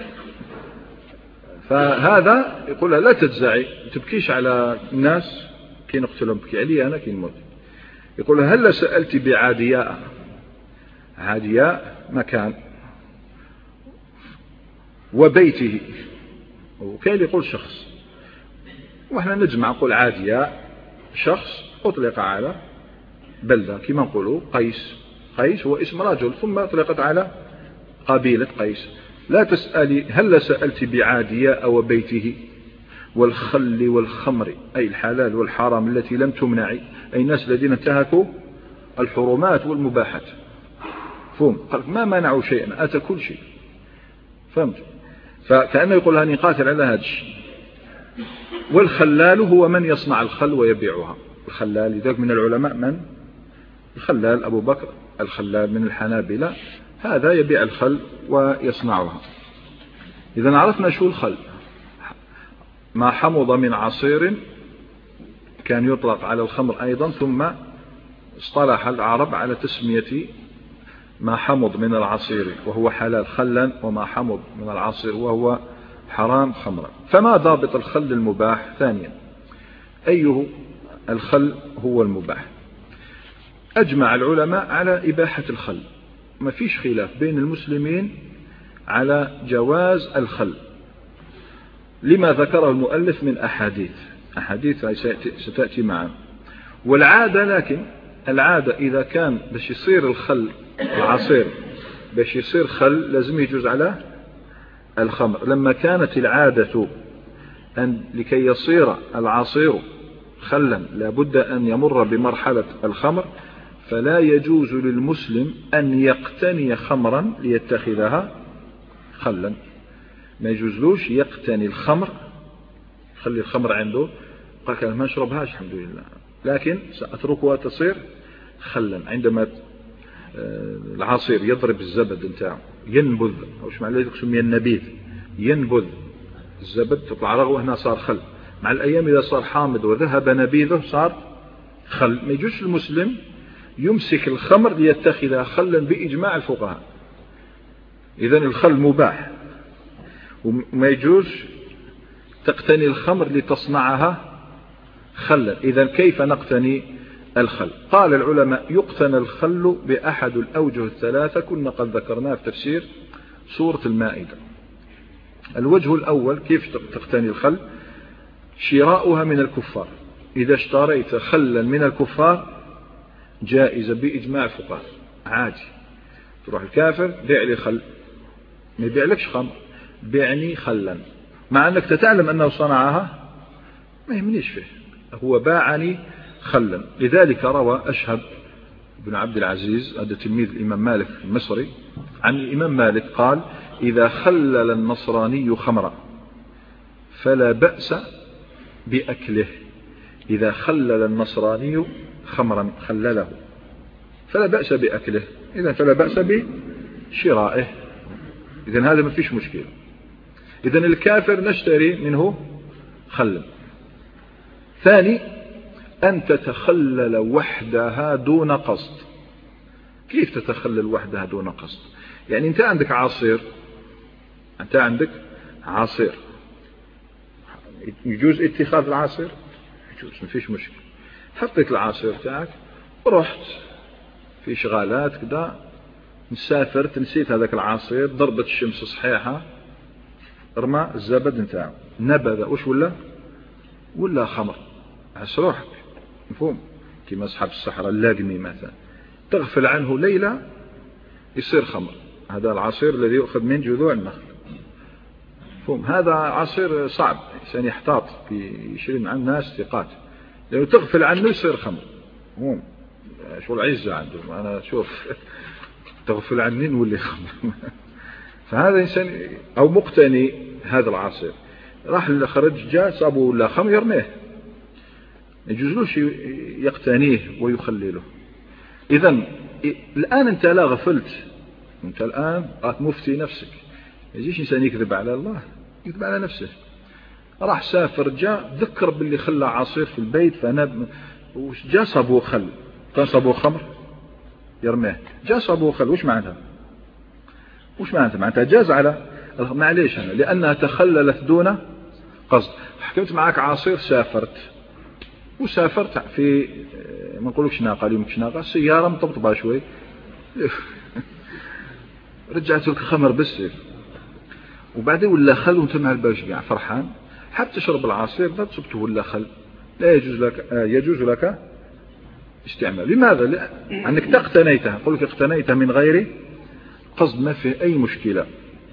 فهذا يقول لا تجزعي، تبكيش على الناس كي نقتلهم، بكي علي أنا كي نموت. يقول هل سألت بعادياء، عادياء مكان وبيته، وكاين يقول شخص، وإحنا نجمع نقول عادياء شخص أطلق على بلدة كما نقولوا قيس، قيس هو اسم رجل ثم أطلقت على قبيلة قيس. لا تسألي هل سألت بعادياء وبيته والخل والخمر، أي الحلال والحرام التي لم تمنعي، أي الناس الذين انتهكوا الحرمات والمباحات. فهم قال ما منعوا شيئا أتى كل شيء، فهمت؟ فكأنه يقول هاني قاتل على هذا الشيء. والخلال هو من يصنع الخل ويبيعها، الخلال لذلك من العلماء من الخلال أبو بكر الخلال من الحنابلة، هذا يبيع الخل ويصنعها. إذا عرفنا شو الخل، ما حمض من عصير كان يطلق على الخمر أيضا، ثم اصطلح العرب على تسمية ما حمض من العصير وهو حلال خلا، وما حمض من العصير وهو حرام خمرا. فما ضابط الخل المباح؟ ثانيا أيه الخل هو المباح؟ أجمع العلماء على إباحة الخل، ما فيش خلاف بين المسلمين على جواز الخل، لما ذكره المؤلف من أحاديث أحاديث ستأتي معنا. والعادة، لكن العادة إذا كان باش يصير الخل العصير باش يصير خل لازم يجوز على الخمر. لما كانت العادة أن لكي يصير العصير خلا لابد أن يمر بمرحلة الخمر، فلا يجوز للمسلم أن يقتني خمرا ليتخذها خلا، ما يجوزلوش يقتني الخمر خلي الخمر عنده قال ما اشربهاش الحمد لله، لكن سأتركها تصير خلا. عندما العصير يضرب الزبد نتاعو ينبذ، او ايش معنى ذلك سمي النبيذ، ينبذ الزبد تطلع رغوة هنا صار خل. مع الأيام إذا صار حامض وذهب نبيذه صار خل. ما يجوز المسلم يمسك الخمر ليتخذها خلا بإجماع الفقهاء. إذن الخل مباح، وما يجوز تقتني الخمر لتصنعها خلا. إذن كيف نقتني الخل؟ قال العلماء يقتنى الخل بأحد الأوجه الثلاثة كنا قد ذكرناها في تفسير سورة المائدة. الوجه الأول كيف تقتني الخل؟ شراؤها من الكفار. إذا اشتريت خلا من الكفار جائزة بإجماع الفقهاء، عادي. تروح الكافر بيع لي خل، ما يبيع لكش خمر، بيعني خلا، مع أنك تتعلم أنه صنعها ما يهمنيش فيه، هو باعني خلا. لذلك روى أشهب بن عبد العزيز هذا تلميذ الإمام مالك المصري عن الإمام مالك قال: إذا خلل النصراني خمرا فلا بأس بأكله. إذا خلل النصراني خمرا خلله فلا بأس بأكله، إذا فلا بأس بشرائه، إذن هذا ما فيش مشكلة. إذن الكافر نشتري منه خلا. ثاني أن تتخلل وحدها دون قصد. كيف تتخلل وحدها دون قصد؟ يعني أنت عندك عصير، أنت عندك عصير، يجوز اتخاذ العصير؟ يجوز، ما فيش مشكلة. حطيت العصير تاعك ورحت في شغالات كده، مسافرت، نسيت هذاك العصير، ضربت الشمس صحيحة، رمى الزبد نتاعو، نبذ، وش ولا؟ ولا خمر. عس روحك، مفهوم؟ كما أصحاب الصحراء اللاقمي مثلا تغفل عنه ليلة يصير خمر. هذا العصير الذي يؤخذ من جذوع النخل، مفهوم؟ هذا عصير صعب، إنسان يحتاط في يشري مع الناس ثقات، لأنه تغفل عنه يصير خمر. مفهوم؟ شو العزة عنده، أنا شوف تغفل عني نولي خمر. فهذا إنسان أو مقتني هذا العصير، راح لخرج جاء صابه ولا خمر يرميه، يجوزلوش يقتنيه ويخلله. إذن الآن أنت لا غفلت، أنت الآن قاعد مفتي نفسك، يجيش إنسان يكذب على الله، يكذب على نفسه. راح سافر جاء ذكر باللي خلى عصير في البيت فنب، وجاء صابه خل، كان صابه خمر يرميه، جاء صابه خل، وش معناتها؟ وش معناتها؟ معناتها جاز على، معليش أنا لأنها تخللت دون قصد. حكمت معك عصير، سافرت وسافرت في ما نقولكش ناقة، اليوم ناقة، سيارة مطبطبة شوي، رجعت لك خمر بالسيف، وبعدين ولا خل وانت مع الباش قاع فرحان، حتى تشرب العصير لا تصبته ولا خل، لا يجوز لك، يجوز لك استعمال. لماذا؟ لأنك تقتنيتها، قل لك اقتنيتها من غير قصد، ما في أي مشكلة.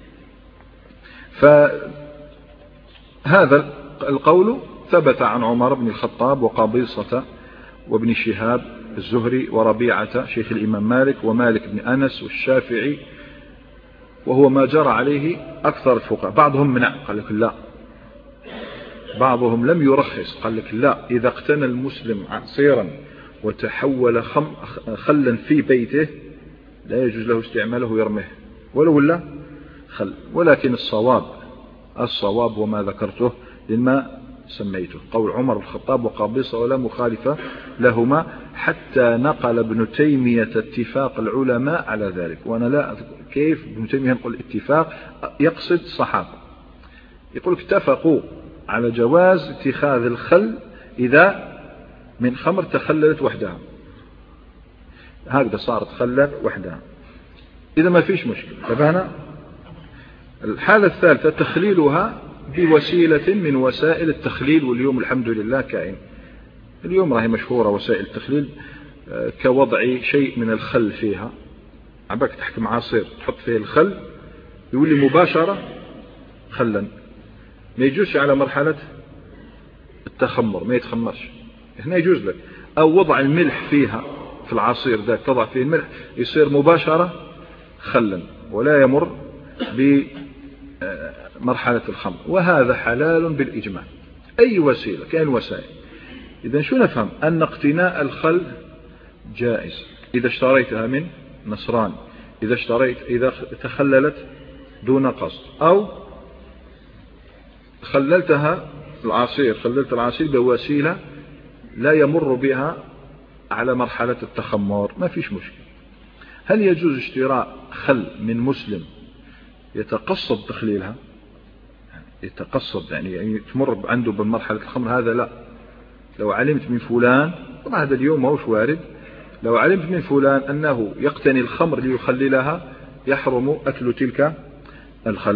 فهذا القول ثبت عن عمر بن الخطاب وقابيصة وابن شهاب الزهري وربيعة شيخ الإمام مالك ومالك بن أنس والشافعي، وهو ما جرى عليه أكثر الفقهاء. بعضهم منع، قال لك لا، بعضهم لم يرخص، قال لك لا، إذا اقتنى المسلم عصيرا وتحول خلا في بيته لا يجوز له استعماله، يرميه ولو لا خل. ولكن الصواب الصواب وما ذكرته لما سميته قول عمر الخطاب وقابيصة ولا مخالفة لهما، حتى نقل ابن تيمية اتفاق العلماء على ذلك. وأنا لا كيف ابن تيمية يقول اتفاق، يقصد الصحابة، يقول اتفقوا على جواز اتخاذ الخل إذا من خمر تخللت وحدها، هكذا صارت خلا وحدها، إذا ما فيش مشكلة. فهنا الحالة الثالثة تخليلها بوسيلة من وسائل التخليل، واليوم الحمد لله كائن، اليوم راهي مشهورة وسائل التخليل، كوضع شيء من الخل فيها، عباك تحكم عصير تحط فيه الخل يولي مباشرة خلا، ما يجوزش على مرحلة التخمر، ما يتخمرش، هنا يجوز لك. أو وضع الملح فيها في العصير ذاك، تضع فيه الملح يصير مباشرة خلا ولا يمر بمرحلة الخمر، وهذا حلال بالإجماع. أي وسيلة كأن وسائل. إذا شو نفهم؟ أن اقتناء الخل جائز إذا اشتريتها من نصراني، إذا اشتريت إذا تخللت دون قصد، أو خللتها العصير خللت العصير بوسيلة لا يمر بها على مرحلة التخمر، ما فيش مشكلة. هل يجوز اشتراء خل من مسلم يتقصد تخليلها، يتقصد يعني, يعني تمر عنده بمرحلة الخمر؟ هذا لا. لو علمت من فلان، طبعا هذا اليوم ما هوش وارد، لو علمت من فلان أنه يقتني الخمر ليخللها يحرم أكل تلك الخل.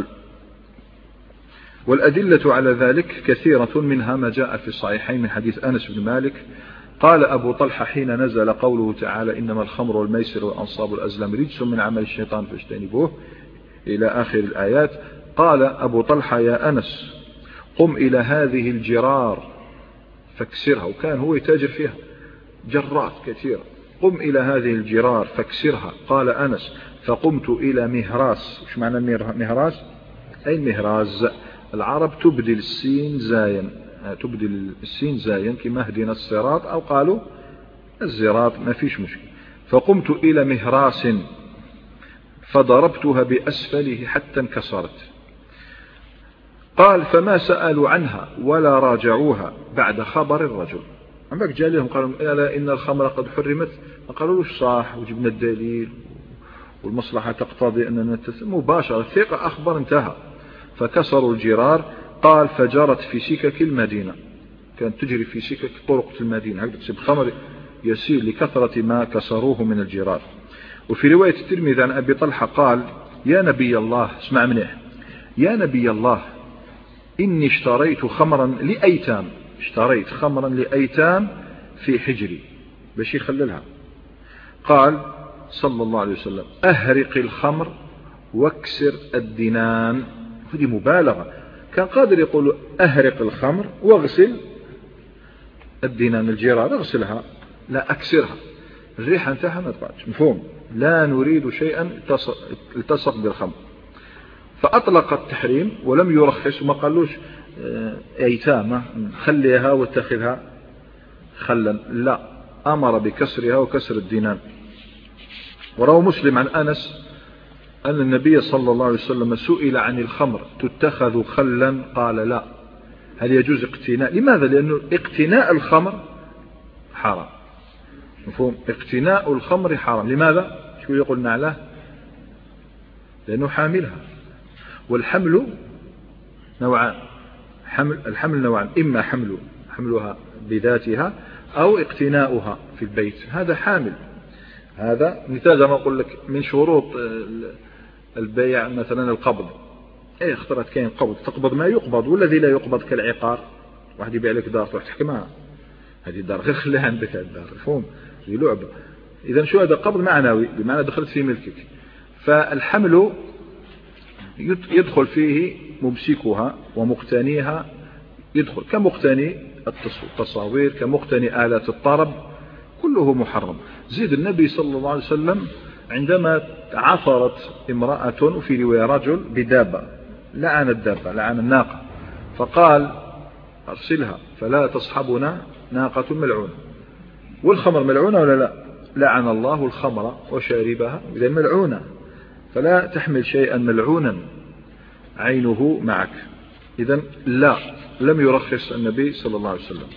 والأدلة على ذلك كثيرة، منها ما جاء في الصحيحين من حديث أنس بن مالك قال أبو طلحة حين نزل قوله تعالى إنما الخمر والميسر والأنصاب والأزلام رجس من عمل الشيطان فاجتنبوه إلى آخر الآيات، قال أبو طلحة يا أنس قم إلى هذه الجرار فاكسرها، وكان هو يتاجر فيها جرات كثيرة، قم إلى هذه الجرار فاكسرها. قال أنس فقمت إلى مهراس. وش معنى مهراس؟ أي مهراز. العرب تبدل السين زاين، تبدل السين زاين كما هدينا الصراط أو قالوا الزراط، ما فيش مشكلة. فقمت إلى مهراس فضربتها بأسفله حتى انكسرت. قال فما سألوا عنها ولا راجعوها بعد خبر الرجل. عمك جاء لهم قالوا ألا إن الخمر قد حرمت، قالوا له صح وجبنا الدليل والمصلحة تقتضي أننا نتسم مباشرة، الثقة أخبر انتهى. فكسروا الجرار. قال فجرت في سكك المدينة، كانت تجري في سكك طرق المدينة، هكذا تسيب خمر يسير لكثرة ما كسروه من الجرار. وفي رواية الترمذي عن أبي طلحة قال يا نبي الله، اسمع منيح، يا نبي الله إني اشتريت خمرا لأيتام، اشتريت خمرا لأيتام في حجري باش يخللها. قال صلى الله عليه وسلم أهرق الخمر واكسر الدنان. هذه مبالغة، كان قادر يقول أهرق الخمر واغسل الدنان الجرار، اغسلها لا أكسرها، الريحة انتهى ما تقعدش. مفهوم؟ لا نريد شيئا التصق بالخمر. فأطلق التحريم ولم يرخص وما قالوش ايتام خليها واتخذها خلا، لا، أمر بكسرها وكسر الدنان. وروى مسلم عن أنس أن النبي صلى الله عليه وسلم سئل عن الخمر تتخذ خلا قال لا. هل يجوز اقتناء؟ لماذا؟ لأنه اقتناء الخمر حرام. مفهوم؟ اقتناء الخمر حرام. لماذا؟ شو يقولنا عليه؟ لأنه حاملها، والحمل نوعان، حمل الحمل نوعان، إما حمل حملها بذاتها أو اقتناؤها في البيت، هذا حامل. هذا مثال ما أقول لك من شروط البيع مثلا القبض. ايه اخترت كاين قبض، تقبض ما يقبض والذي لا يقبض كالعقار. واحد يبيع لك دار تروح تحكي معها، هذه الدار غير خليها عندك الدار، مفهوم؟ هي لعبة. إذا شو هذا؟ قبض معنوي بمعنى دخلت في ملكك. فالحمل يدخل فيه ممسكها ومقتنيها، يدخل كمقتني التصاوير كمقتني آلات الطرب، كله محرم. زيد النبي صلى الله عليه وسلم عندما عثرت امرأة وفي رواية رجل بدابة، لعن الدابة، لعن الناقة، فقال أرسلها فلا تصحبنا ناقة ملعونة. والخمر ملعونة ولا لا؟ لعن الله الخمر وشاربها، إذا ملعونة، فلا تحمل شيئا ملعونا عينه معك. إذا لا، لم يرخص النبي صلى الله عليه وسلم.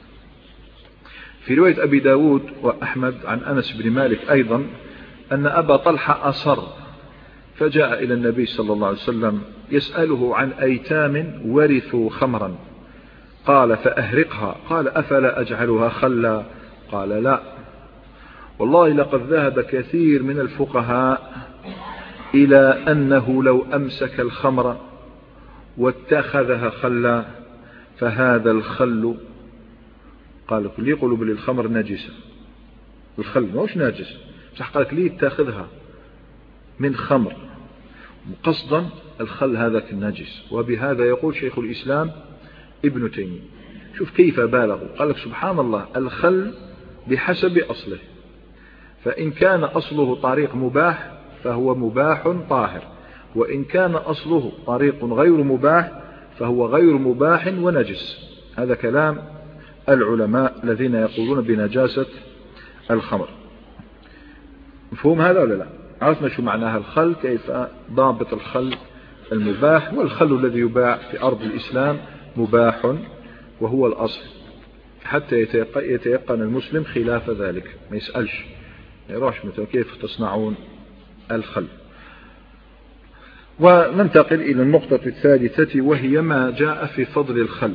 في رواية أبي داود وأحمد عن أنس بن مالك أيضا أن أبا طلحة أصر فجاء إلى النبي صلى الله عليه وسلم يسأله عن أيتام ورثوا خمرا، قال فأهرقها. قال أفلا أجعلها خلا؟ قال لا، والله لقد ذهب كثير من الفقهاء إلى أنه لو أمسك الخمر واتخذها خلا فهذا الخل، قال لي يقولوا بلي الخمر نجسة، الخل ماهوش ناجس، صح قالك لي تاخذها من خمر قصدا الخل هذاك النجس. وبهذا يقول شيخ الإسلام ابن تيمية. شوف كيف بالغوا، قال لك سبحان الله الخل بحسب أصله، فإن كان أصله طريق مباح فهو مباح طاهر، وإن كان أصله طريق غير مباح فهو غير مباح ونجس. هذا كلام العلماء الذين يقولون بنجاسة الخمر. مفهوم هذا ولا لا؟ عرفنا شو معناها الخل، كيف ضابط الخل المباح، والخل الذي يباع في أرض الإسلام مباح وهو الأصل، حتى يتيقن المسلم خلاف ذلك، ما يسألش ما يروحش مثلا كيف تصنعون الخل. وننتقل إلى النقطة الثالثة وهي ما جاء في فضل الخل.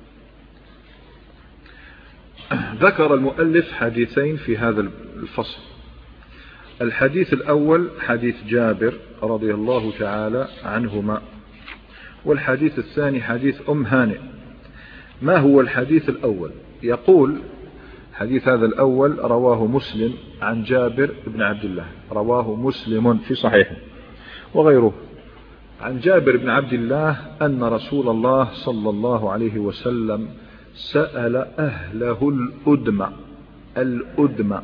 ذكر المؤلف حديثين في هذا الفصل. الحديث الأول حديث جابر رضي الله تعالى عنهما، والحديث الثاني حديث أم هانئ. ما هو الحديث الأول؟ يقول حديث هذا الأول رواه مسلم عن جابر بن عبد الله، رواه مسلم في صحيحه وغيره، عن جابر بن عبد الله أن رسول الله صلى الله عليه وسلم سأل أهله الأدم الأدم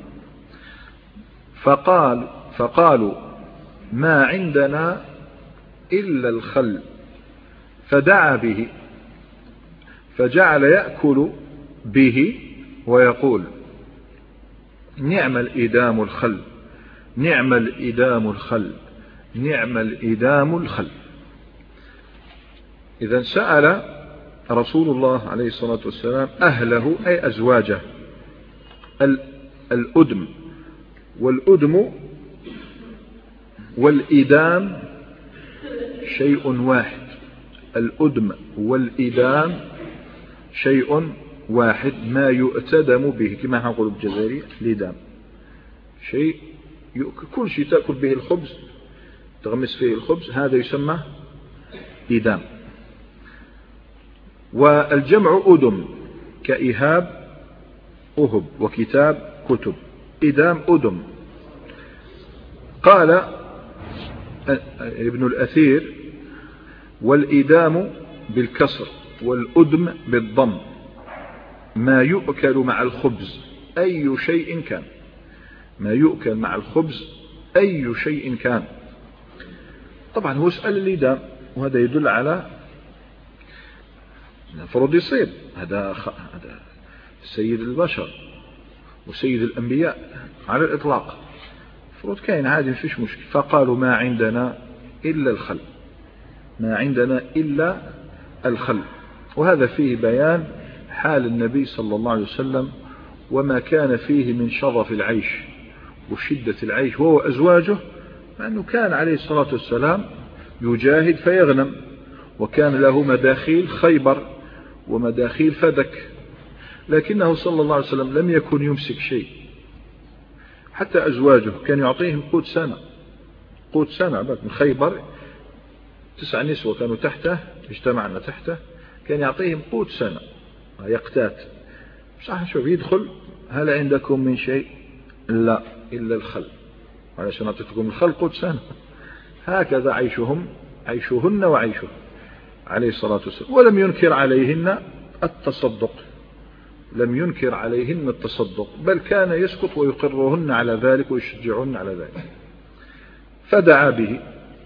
فقال فقالوا ما عندنا إلا الخل، فدعا به فجعل يأكل به ويقول نعم الإدام الخل، نعم الإدام الخل، نعم الإدام الخل. إذا سأل رسول الله عليه الصلاة والسلام أهله أي أزواجه الأدم، والأدم والإدام شيء واحد، الأدم والإدام شيء واحد، ما يؤتدم به كما نقول بالجزائري الإدام، شيء كل شيء تأكل به الخبز تغمس فيه الخبز هذا يسمى إدام. والجمع أدم كإهاب أهب وكتاب كتب، إدام أدم. قال ابن الأثير والإدام بالكسر والأدم بالضم ما يؤكل مع الخبز أي شيء كان، ما يؤكل مع الخبز أي شيء كان. طبعا هو سأل الإدام، وهذا يدل على فرض يصير، هذا هذا سيد البشر وسيد الأنبياء على الإطلاق، فرض كاين عادي ما فيش مشكل. فقالوا ما عندنا إلا الخل، ما عندنا إلا الخل. وهذا فيه بيان حال النبي صلى الله عليه وسلم وما كان فيه من شرف العيش وشدة العيش وهو أزواجه، مع أنه كان عليه الصلاة والسلام يجاهد فيغنم، وكان له مداخيل خيبر ومداخيل فدك، لكنه صلى الله عليه وسلم لم يكن يمسك شيء، حتى أزواجه كان يعطيهم قوت سنة، قوت سنة من خيبر، تسع نسوة كانوا تحته اجتمعنا تحته، كان يعطيهم قوت سنة يقتات. صح شوف يدخل هل عندكم من شيء؟ لا إلا الخل، علشان أعطيتكم الخل قوت سنة. هكذا عيشهم عيشهن وعيشه عليه الصلاة والسلام. ولم ينكر عليهن التصدق، لم ينكر عليهن التصدق، بل كان يسكت ويقرهن على ذلك ويشجعهن على ذلك. فدعا به،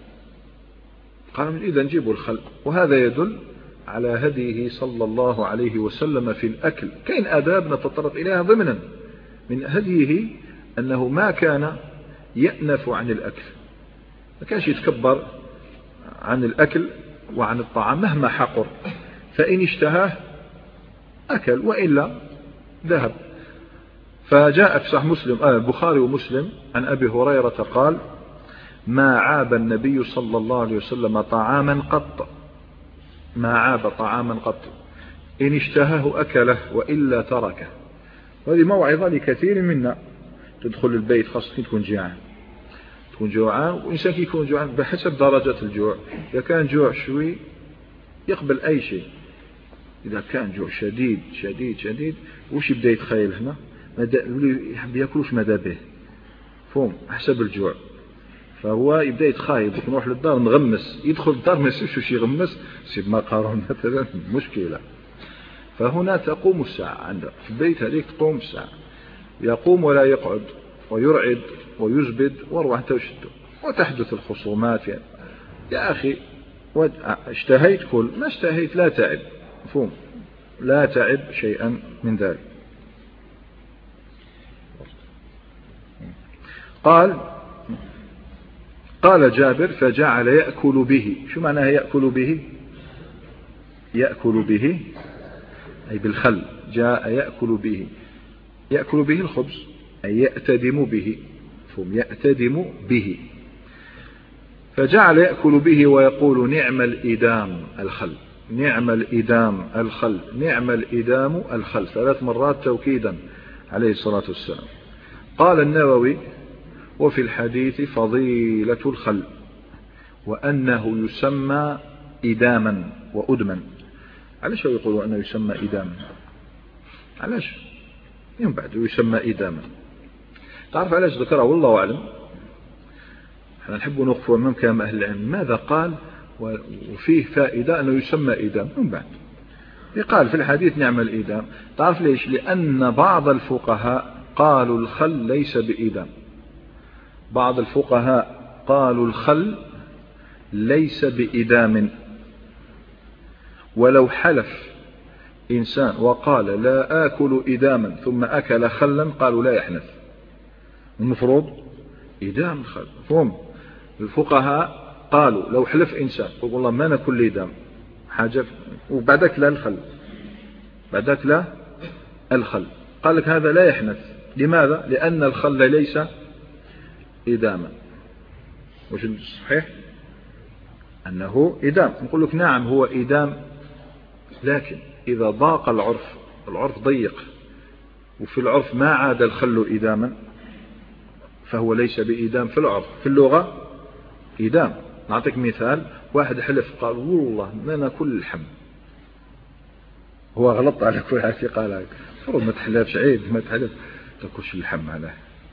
قال إذا نجيبوا الخل. وهذا يدل على هديه صلى الله عليه وسلم في الأكل. كاين آداب نتطرق إليها ضمنا من هديه أنه ما كان يأنف عن الأكل، ما كانش يتكبر عن الأكل وعن الطعام مهما حقر، فإن اشتهاه أكل وإلا ذهب. فجاء في صحيح مسلم آه البخاري ومسلم عن أبي هريرة قال ما عاب النبي صلى الله عليه وسلم طعاما قط، ما عاب طعاما قط، إن اشتهاه أكله وإلا تركه. وهذه موعظة لكثير منا، تدخل البيت خاصة تكون جيعان، تكون جوعان، وإنسان كي يكون جوعان بحسب درجة الجوع، إذا كان جوع شوي يقبل أي شيء، إذا كان جوع شديد شديد شديد وش يبدأ يتخيل هنا اللي يحب يأكلوش ماذا به فهم حسب الجوع، فهو يبدأ يتخايل نروح للدار نغمس، يدخل الدار ما يصيرش وش يغمس يصير مقارون مثلا مشكلة. فهنا تقوم الساعة عنده في البيت هذيك تقوم الساعة، يقوم ولا يقعد ويرعد ويزبد وروح تشده، وتحدث الخصومات يعني. يا أخي اشتهيت كل، ما اشتهيت لا تعب، مفهوم، لا تعب شيئا من ذلك. قال قال جابر فجعل يأكل به. شو معناه يأكل به؟ يأكل به أي بالخل. جاء يأكل به، يأكل به الخبز أي يأتدم به، فهم يأتدم به. فجعل يأكل به ويقول نعم الإدام الخل، نعم الإدام الخل، نعم الإدام الخل، ثلاث مرات توكيدا عليه الصلاة والسلام. قال النووي وفي الحديث فضيلة الخل وأنه يسمى إداما وأدما. علاش يقولوا أنه يسمى إداما؟ علاش يوم بعد يسمى إداما؟ تعرف علاش ذكرها؟ والله أعلم. احنا نحب نوقف أمام كلام أهل العلم ماذا قال، وفيه فائدة أنه يسمى إدام. من بعد يقال في الحديث نعم الإدام. تعرف ليش؟ لأن بعض الفقهاء قالوا الخل ليس بإدام. بعض الفقهاء قالوا الخل ليس بإدام، ولو حلف إنسان وقال لا آكل إداما ثم أكل خلا قالوا لا يحنث، المفروض إدام الخل. فهم الفقهاء قالوا لو حلف إنسان قل والله ما ناكل إدام حاجة وبعدك لا الخل، بعدك لا الخل، قال لك هذا لا يحنث. لماذا؟ لأن الخل ليس إداما. وش الصحيح؟ أنه إدام. نقول لك نعم هو إدام، لكن إذا ضاق العرف، العرف ضيق وفي العرف ما عاد الخل إداما فهو ليس بإدام في العرف. في اللغة إدام. نعطيك مثال، واحد حلف قال والله ما ناكل اللحم، هو غلط على كل حاجة قال لك فرض ما تحلفش عيب، ما تحلف تاكلش اللحم عليه،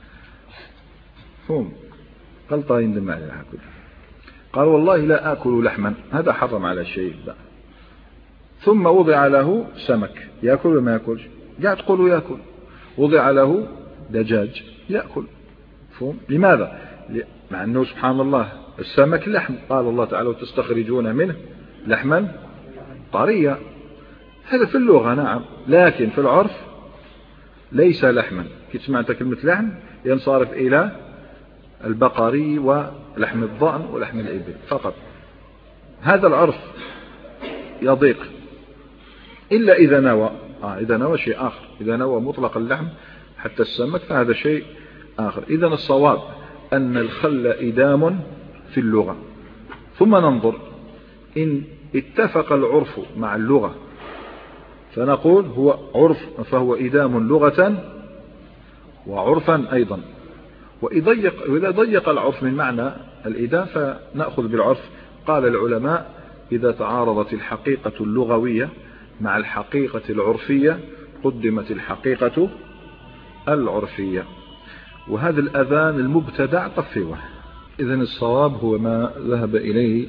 فهم غلطة يندم عليها. قال والله لا آكل لحما، هذا حرم على شيء بقى. ثم وضع له سمك يأكل وما يأكلش؟ قاعد تقولوا يأكل. وضع له دجاج يأكل، فهم؟ لماذا؟ مع أنه سبحان الله السمك لحم، قال الله تعالى وتستخرجون منه لحما طريا. هذا في اللغة نعم، لكن في العرف ليس لحما. كي سمعت كلمة لحم ينصرف إلى البقري ولحم الضأن ولحم الإبل فقط. هذا العرف يضيق إلا إذا نوى آه إذا نوى شيء آخر. إذا نوى مطلق اللحم حتى السمك فهذا شيء آخر. إذن الصواب أن الخل إدام في اللغة. ثم ننظر إن اتفق العرف مع اللغة فنقول هو عرف فهو إدام لغة وعرفا أيضا. وإذا ضيق العرف من معنى الإدام فنأخذ بالعرف. قال العلماء إذا تعارضت الحقيقة اللغوية مع الحقيقة العرفية قدمت الحقيقة العرفية. وهذا الأذان المبتدع طفوه. إذن الصواب هو ما ذهب إليه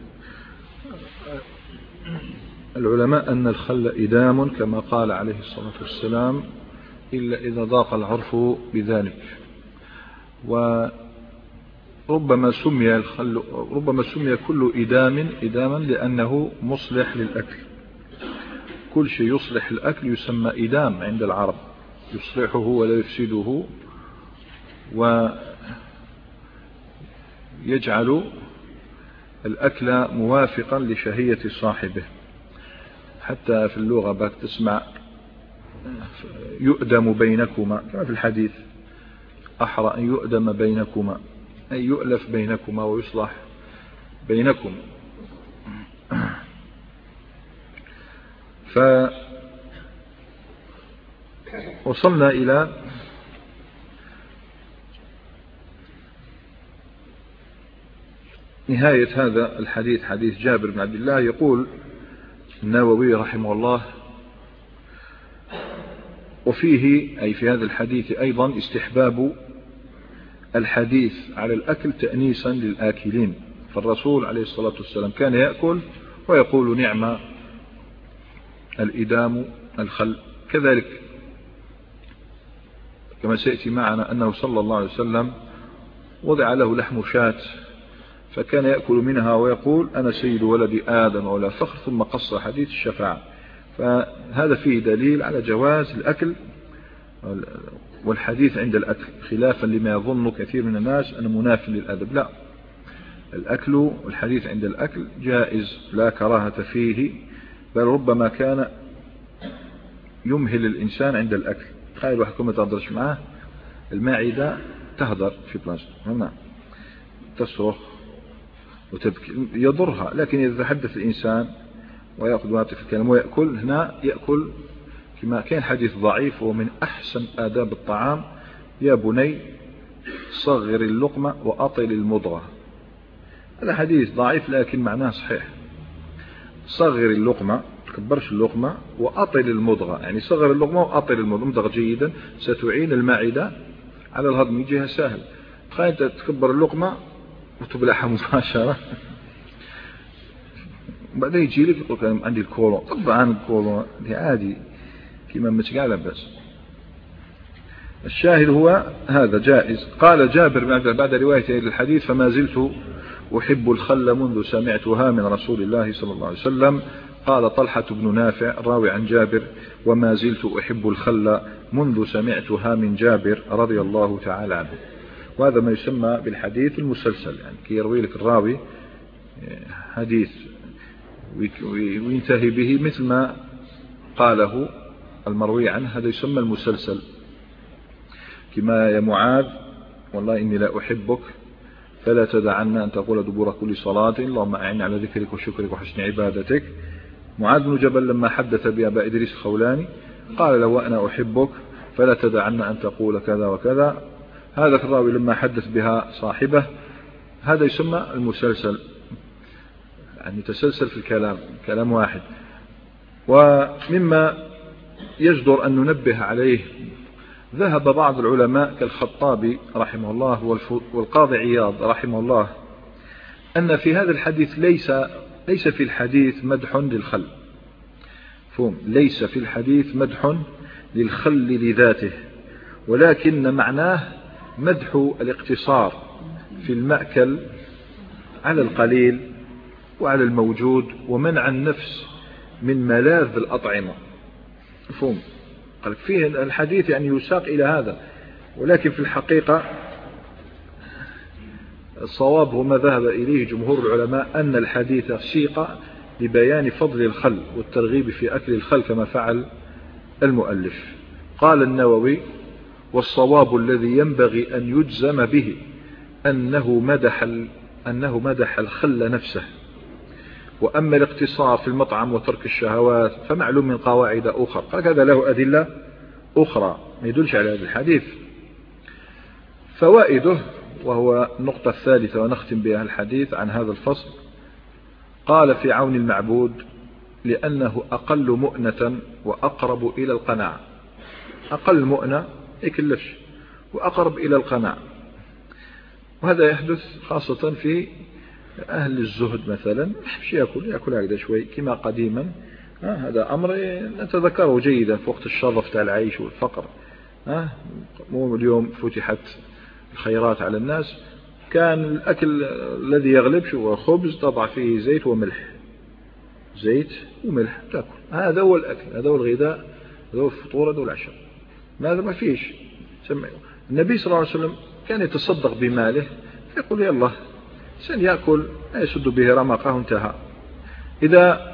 العلماء أن الخل إدام كما قال عليه الصلاة والسلام إلا إذا ضاق العرف بذلك. وربما سمي الخل ربما سمي كل إدام إداما لأنه مصلح للأكل. كل شيء يصلح الأكل يسمى إدام عند العرب، يصلحه ولا يفسده ويجعل الأكل موافقا لشهية صاحبه. حتى في اللغة باك تسمع يؤدم بينكما كما في الحديث أحرى أن يؤدم بينكما أي يؤلف بينكما ويصلح بينكم. فوصلنا إلى نهاية هذا الحديث، حديث جابر بن عبد الله. يقول النووي رحمه الله وفيه أي في هذا الحديث أيضا استحباب الحديث على الأكل تأنيسا للآكلين. فالرسول عليه الصلاة والسلام كان يأكل ويقول نعم الإدام الخل. كذلك كما سيأتي معنا أنه صلى الله عليه وسلم وضع له لحم شاة فكان يأكل منها ويقول أنا سيد ولد آدم ولا فخر، ثم قص حديث الشفاعة. فهذا فيه دليل على جواز الأكل والحديث عند الأكل، خلافا لما يظن كثير من الناس أنه مناف للأدب. لا، الأكل والحديث عند الأكل جائز لا كراهة فيه، بل ربما كان يمهل الإنسان عند الأكل. تخيل واحد ما تهدرش معاه، المعدة تهدر في بلاصة هنا تصرخ وتبكي يضرها، لكن إذا تحدث الإنسان ويأخذ ويعطي الكلام ويأكل، هنا يأكل كما كان حديث ضعيف ومن أحسن آداب الطعام: يا بني صغر اللقمة وأطل المضغة. هذا حديث ضعيف لكن معناه صحيح. صغر اللقمة، تكبرش اللقمة، وأطل المضغة، يعني صغر اللقمة وأطل المضغة جيدا، ستعين المعدة على الهضم، يجيها سهل. تخيل تكبر اللقمة وتبلعها مباشرة، بعدين يجي لك يقول عندي الكولون. طبعا الكولون عادي كما متقال بس. الشاهد هو هذا جائز. قال جابر بعد روايته للحديث: فما زلت أحب الخل منذ سمعتها من رسول الله صلى الله عليه وسلم. قال طلحة بن نافع راوي عن جابر: وما زلت أحب الخل منذ سمعتها من جابر رضي الله تعالى عنه. وهذا ما يسمى بالحديث المسلسل، يعني كي يروي لك الراوي حديث وينتهي به مثل ما قاله المروي عنه، هذا يسمى المسلسل. كما يا معاذ والله إني لا أحبك فلا تدعنا أن تقول دبور كل صلاة اللهم أعني على ذكرك وشكرك وحسن عبادتك. معاذ بن جبل لما حدث بأبا إدريس الخولاني قال له: أنا أحبك فلا تدعنا أن تقول كذا وكذا. هذا الراوي لما حدث بها صاحبه، هذا يسمى المسلسل، يعني تسلسل في الكلام، كلام واحد. ومما يجدر أن ننبه عليه، ذهب بعض العلماء كالخطابي رحمه الله والقاضي عياض رحمه الله أن في هذا الحديث ليس ليس في الحديث مدح للخل. فهم ليس في الحديث مدح للخل لذاته، ولكن معناه مدح الاقتصار في المأكل على القليل وعلى الموجود، ومنع النفس من ملاذ الأطعمة. فهم قال فيه الحديث يعني يساق إلى هذا، ولكن في الحقيقة الصواب وما ذهب إليه جمهور العلماء أن الحديث سيق لبيان فضل الخل والترغيب في أكل الخل كما فعل المؤلف. قال النووي: والصواب الذي ينبغي أن يجزم به أنه مدح, أنه مدح الخل نفسه، وأما الاقتصار في المطعم وترك الشهوات فمعلوم من قواعد أخرى. قال هذا له أدلة أخرى ما يدلش على هذا الحديث. فوائده، وهو النقطة الثالثة ونختم بها الحديث عن هذا الفصل. قال في عون المعبود: لأنه أقل مؤنة وأقرب إلى القناعة. أقل مؤنة يكلفش وأقرب إلى القناعة، وهذا يحدث خاصة في أهل الزهد مثلا، مش يأكل يأكل هكذا شوي كما قديما. هذا أمر نتذكره جيدا في وقت الشرف تاع العيش والفقر. مو اليوم فتحت الخيرات على الناس، كان الأكل الذي يغلب شو خبز تضع فيه زيت وملح، زيت وملح تأكل. هذا هو الأكل، هذا هو الغذاء، هذا هو الفطور، هذا هو العشاء. ماذا ما فيش. النبي صلى الله عليه وسلم كان يتصدق بماله، يقول يلا سن يأكل يسد به رمقه انتهى. إذا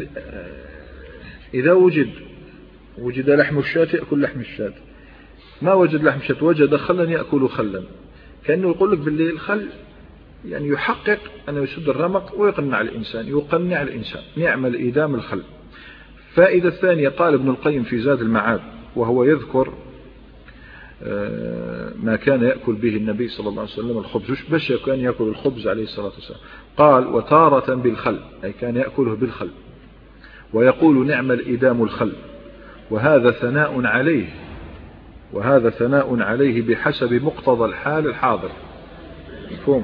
إذا وجد وجد لحم الشاة يأكل لحم الشاة، ما وجد لحم الشاة وجد خلا يأكل خلا. كأنه يقول لك بالليل الخل يعني يحقق أنه يسد الرمق ويقنع الإنسان، يقنع الإنسان نعم الإيدام الخل. فائدة الثانية، قال ابن القيم في زاد المعاد وهو يذكر ما كان يأكل به النبي صلى الله عليه وسلم الخبز، وش بش كان يأكل الخبز عليه الصلاة والسلام؟ قال: وتارة بالخل، أي كان يأكله بالخل، ويقول نعم الإدام الخل، وهذا ثناء عليه، وهذا ثناء عليه بحسب مقتضى الحال الحاضر. مفهوم؟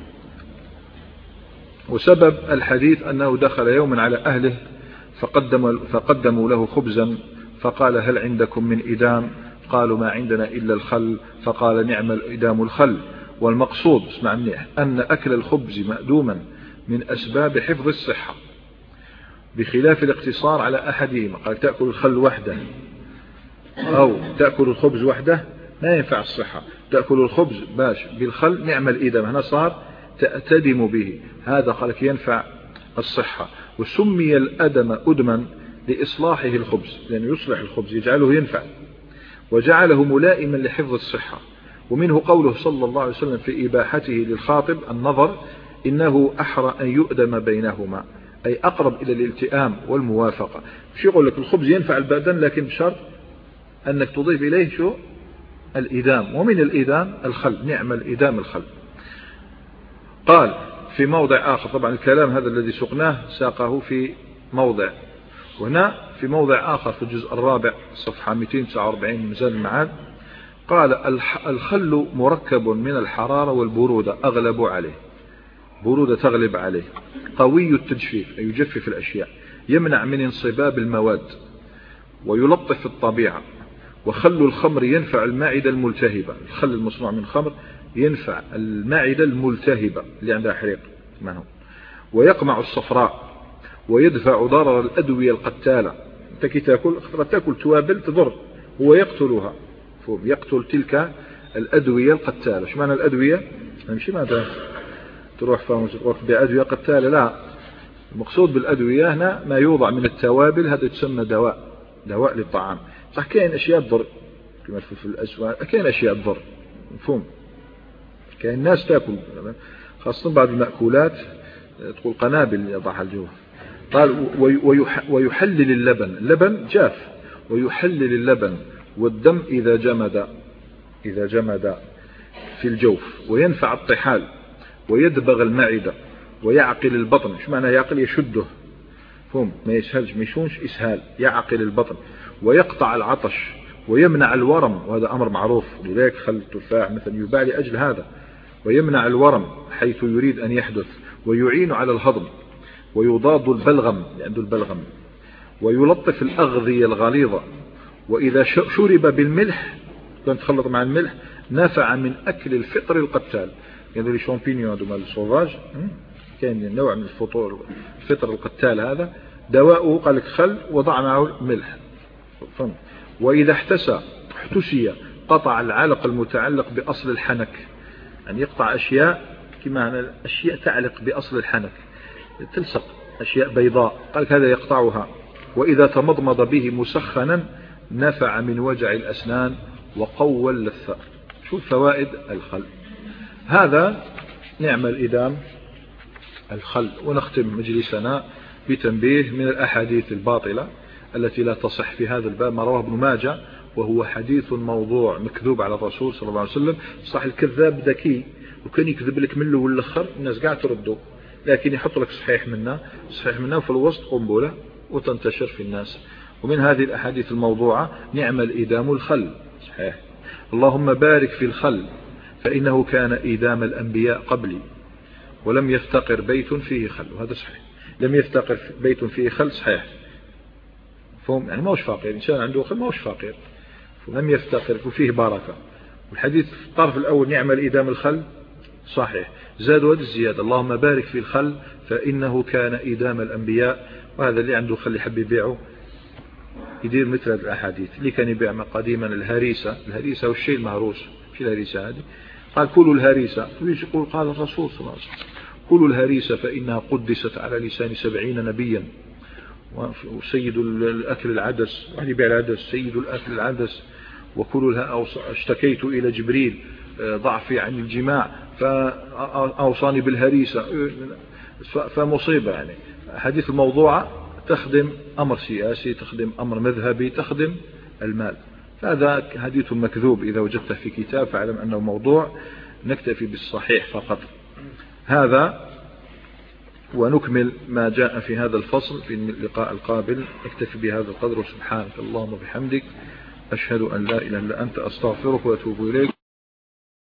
وسبب الحديث أنه دخل يوما على أهله فقدم فقدموا له خبزا فقال: هل عندكم من إدام؟ قالوا: ما عندنا إلا الخل. فقال: نعم الإدام الخل. والمقصود اسمع منيح أن أكل الخبز مأدوما من أسباب حفظ الصحة، بخلاف الاقتصار على أحدهما. قال: تأكل الخل وحده أو تأكل الخبز وحده ما ينفع الصحة، تأكل الخبز باش بالخل نعم الإدام. هنا صار تأتدم به، هذا قالك ينفع الصحة. وسمي الأدم أدما لإصلاحه الخبز، لأنه يصلح الخبز يجعله ينفع، وجعله ملائما لحفظ الصحة. ومنه قوله صلى الله عليه وسلم في إباحته للخاطب النظر إنه أحرى أن يؤدم بينهما، أي أقرب إلى الالتئام والموافقة. شو يقول لك الخبز ينفع البدن لكن بشرط أنك تضيف إليه شو الإدام، ومن الإدام الخل، نعم الإدام الخل. قال في موضع آخر، طبعا الكلام هذا الذي سقناه ساقه في موضع، وهنا في موضع آخر في الجزء الرابع صفحة مئتين وتسعة وأربعين من ميزان المعاد، قال الخل مركب من الحرارة والبرودة أغلب عليه، برودة تغلب عليه، قوي التجفيف أي يجفف الأشياء، يمنع من انصباب المواد ويلطف الطبيعة. وخل الخمر ينفع المعدة الملتهبة، الخل المصنوع من خمر ينفع المعدة الملتهبة اللي عندها حريق منه. ويقمع الصفراء ويدفع ضرر الأدوية القتالة، انت كي تاكل تاكل توابل تضر، هو يقتلها، يقتل تلك الأدوية القتالة. شو معنى الأدوية؟ مش معنى تروح فهم تروح بأدوية قتالة، لا، المقصود بالأدوية هنا ما يوضع من التوابل، هذا يسمى دواء، دواء للطعام. صح كاين أشياء تضر كما في الأسواق، كاين أشياء تضر مفهوم، كاين الناس تأكل خاصة بعض المأكولات تقول قنابل يضعها الجو. قال ويحلل اللبن، اللبن جاف، ويحلل اللبن والدم إذا جمد، إذا جمد في الجوف، وينفع الطحال، ويدبغ المعدة، ويعقل البطن. شو معنى يعقل؟ يشده فهم، ما يسهلش ما يشونش إسهال، يعقل البطن، ويقطع العطش، ويمنع الورم، وهذا أمر معروف، لذلك خل التفاح مثلا يباع لأجل هذا، ويمنع الورم حيث يريد أن يحدث، ويعين على الهضم، ويضاد البلغم عنده البلغم، ويلطف الأغذية الغليظة. وإذا شرب بالملح كان تخلط مع الملح نفع من أكل الفطر القتال، يعني لي شامبينيون دو مال سوفاج، كان نوع من الفطور الفطر القتال، هذا دواؤه قال لك خل وضع معه ملح. وإذا احتسى احتسي قطع العلق المتعلق بأصل الحنك، يعني يقطع أشياء كما أشياء تعلق بأصل الحنك، تلصق أشياء بيضاء، قال لك هذا يقطعها. وإذا تمضمض به مسخنا نفع من وجع الأسنان وقوى اللثة. شو الفوائد الخل؟ هذا نعم الإدام الخل. ونختم مجلسنا بتنبيه من الأحاديث الباطلة التي لا تصح في هذا الباب، ما رواه ابن ماجه وهو حديث موضوع مكذوب على الرسول صلى الله عليه وسلم. صح الكذاب ذكي وكان يكذب لك من الاول للاخر، الناس قاعد تردوا، لكن يحط لك صحيح منه صحيح منه في الوسط قنبله وتنتشر في الناس. ومن هذه الأحاديث الموضوعة نعم الإدام الخل، صحيح. اللهم بارك في الخل فإنه كان إدام الأنبياء قبلي ولم يفتقر بيت فيه خل، وهذا صحيح، لم يفتقر بيت فيه خل، صحيح فهم، يعني ما هوش فقير، إنسان عنده خل ما هوش فقير، لم يفتقر وفيه بركة. والحديث في الطرف الأول نعم الإدام الخل صحيح، زاد ود الزيادة اللهم بارك في الخل فإنه كان إدام الأنبياء. وهذا اللي عنده خل يحب يبيعه يدير مثل هذه الأحاديث. اللي كان يبيع قديما الهريسة، الهريسة والشيء المهروس، في الهريسة هذه قال كلوا الهريسة، يقول قال الرسول صلى الله عليه وسلم كلوا الهريسة فإنها قدست على لسان سبعين نبيا. وسيد الأكل العدس، واحد يبيع العدس، سيد الأكل العدس. وكلوا اشتكيت إلى جبريل ضعفي عن الجماع فأوصاني بالهريسة، فمصيبة. يعني حديث الموضوعة تخدم أمر سياسي، تخدم أمر مذهبي، تخدم المال. هذا حديث مكذوب، إذا وجدته في كتاب فاعلم أنه موضوع، نكتفي بالصحيح فقط. هذا ونكمل ما جاء في هذا الفصل في اللقاء القابل. نكتفي بهذا القدر، سبحانك اللهم وبحمدك أشهد أن لا إله إلا أنت أستغفرك وأتوب إليك.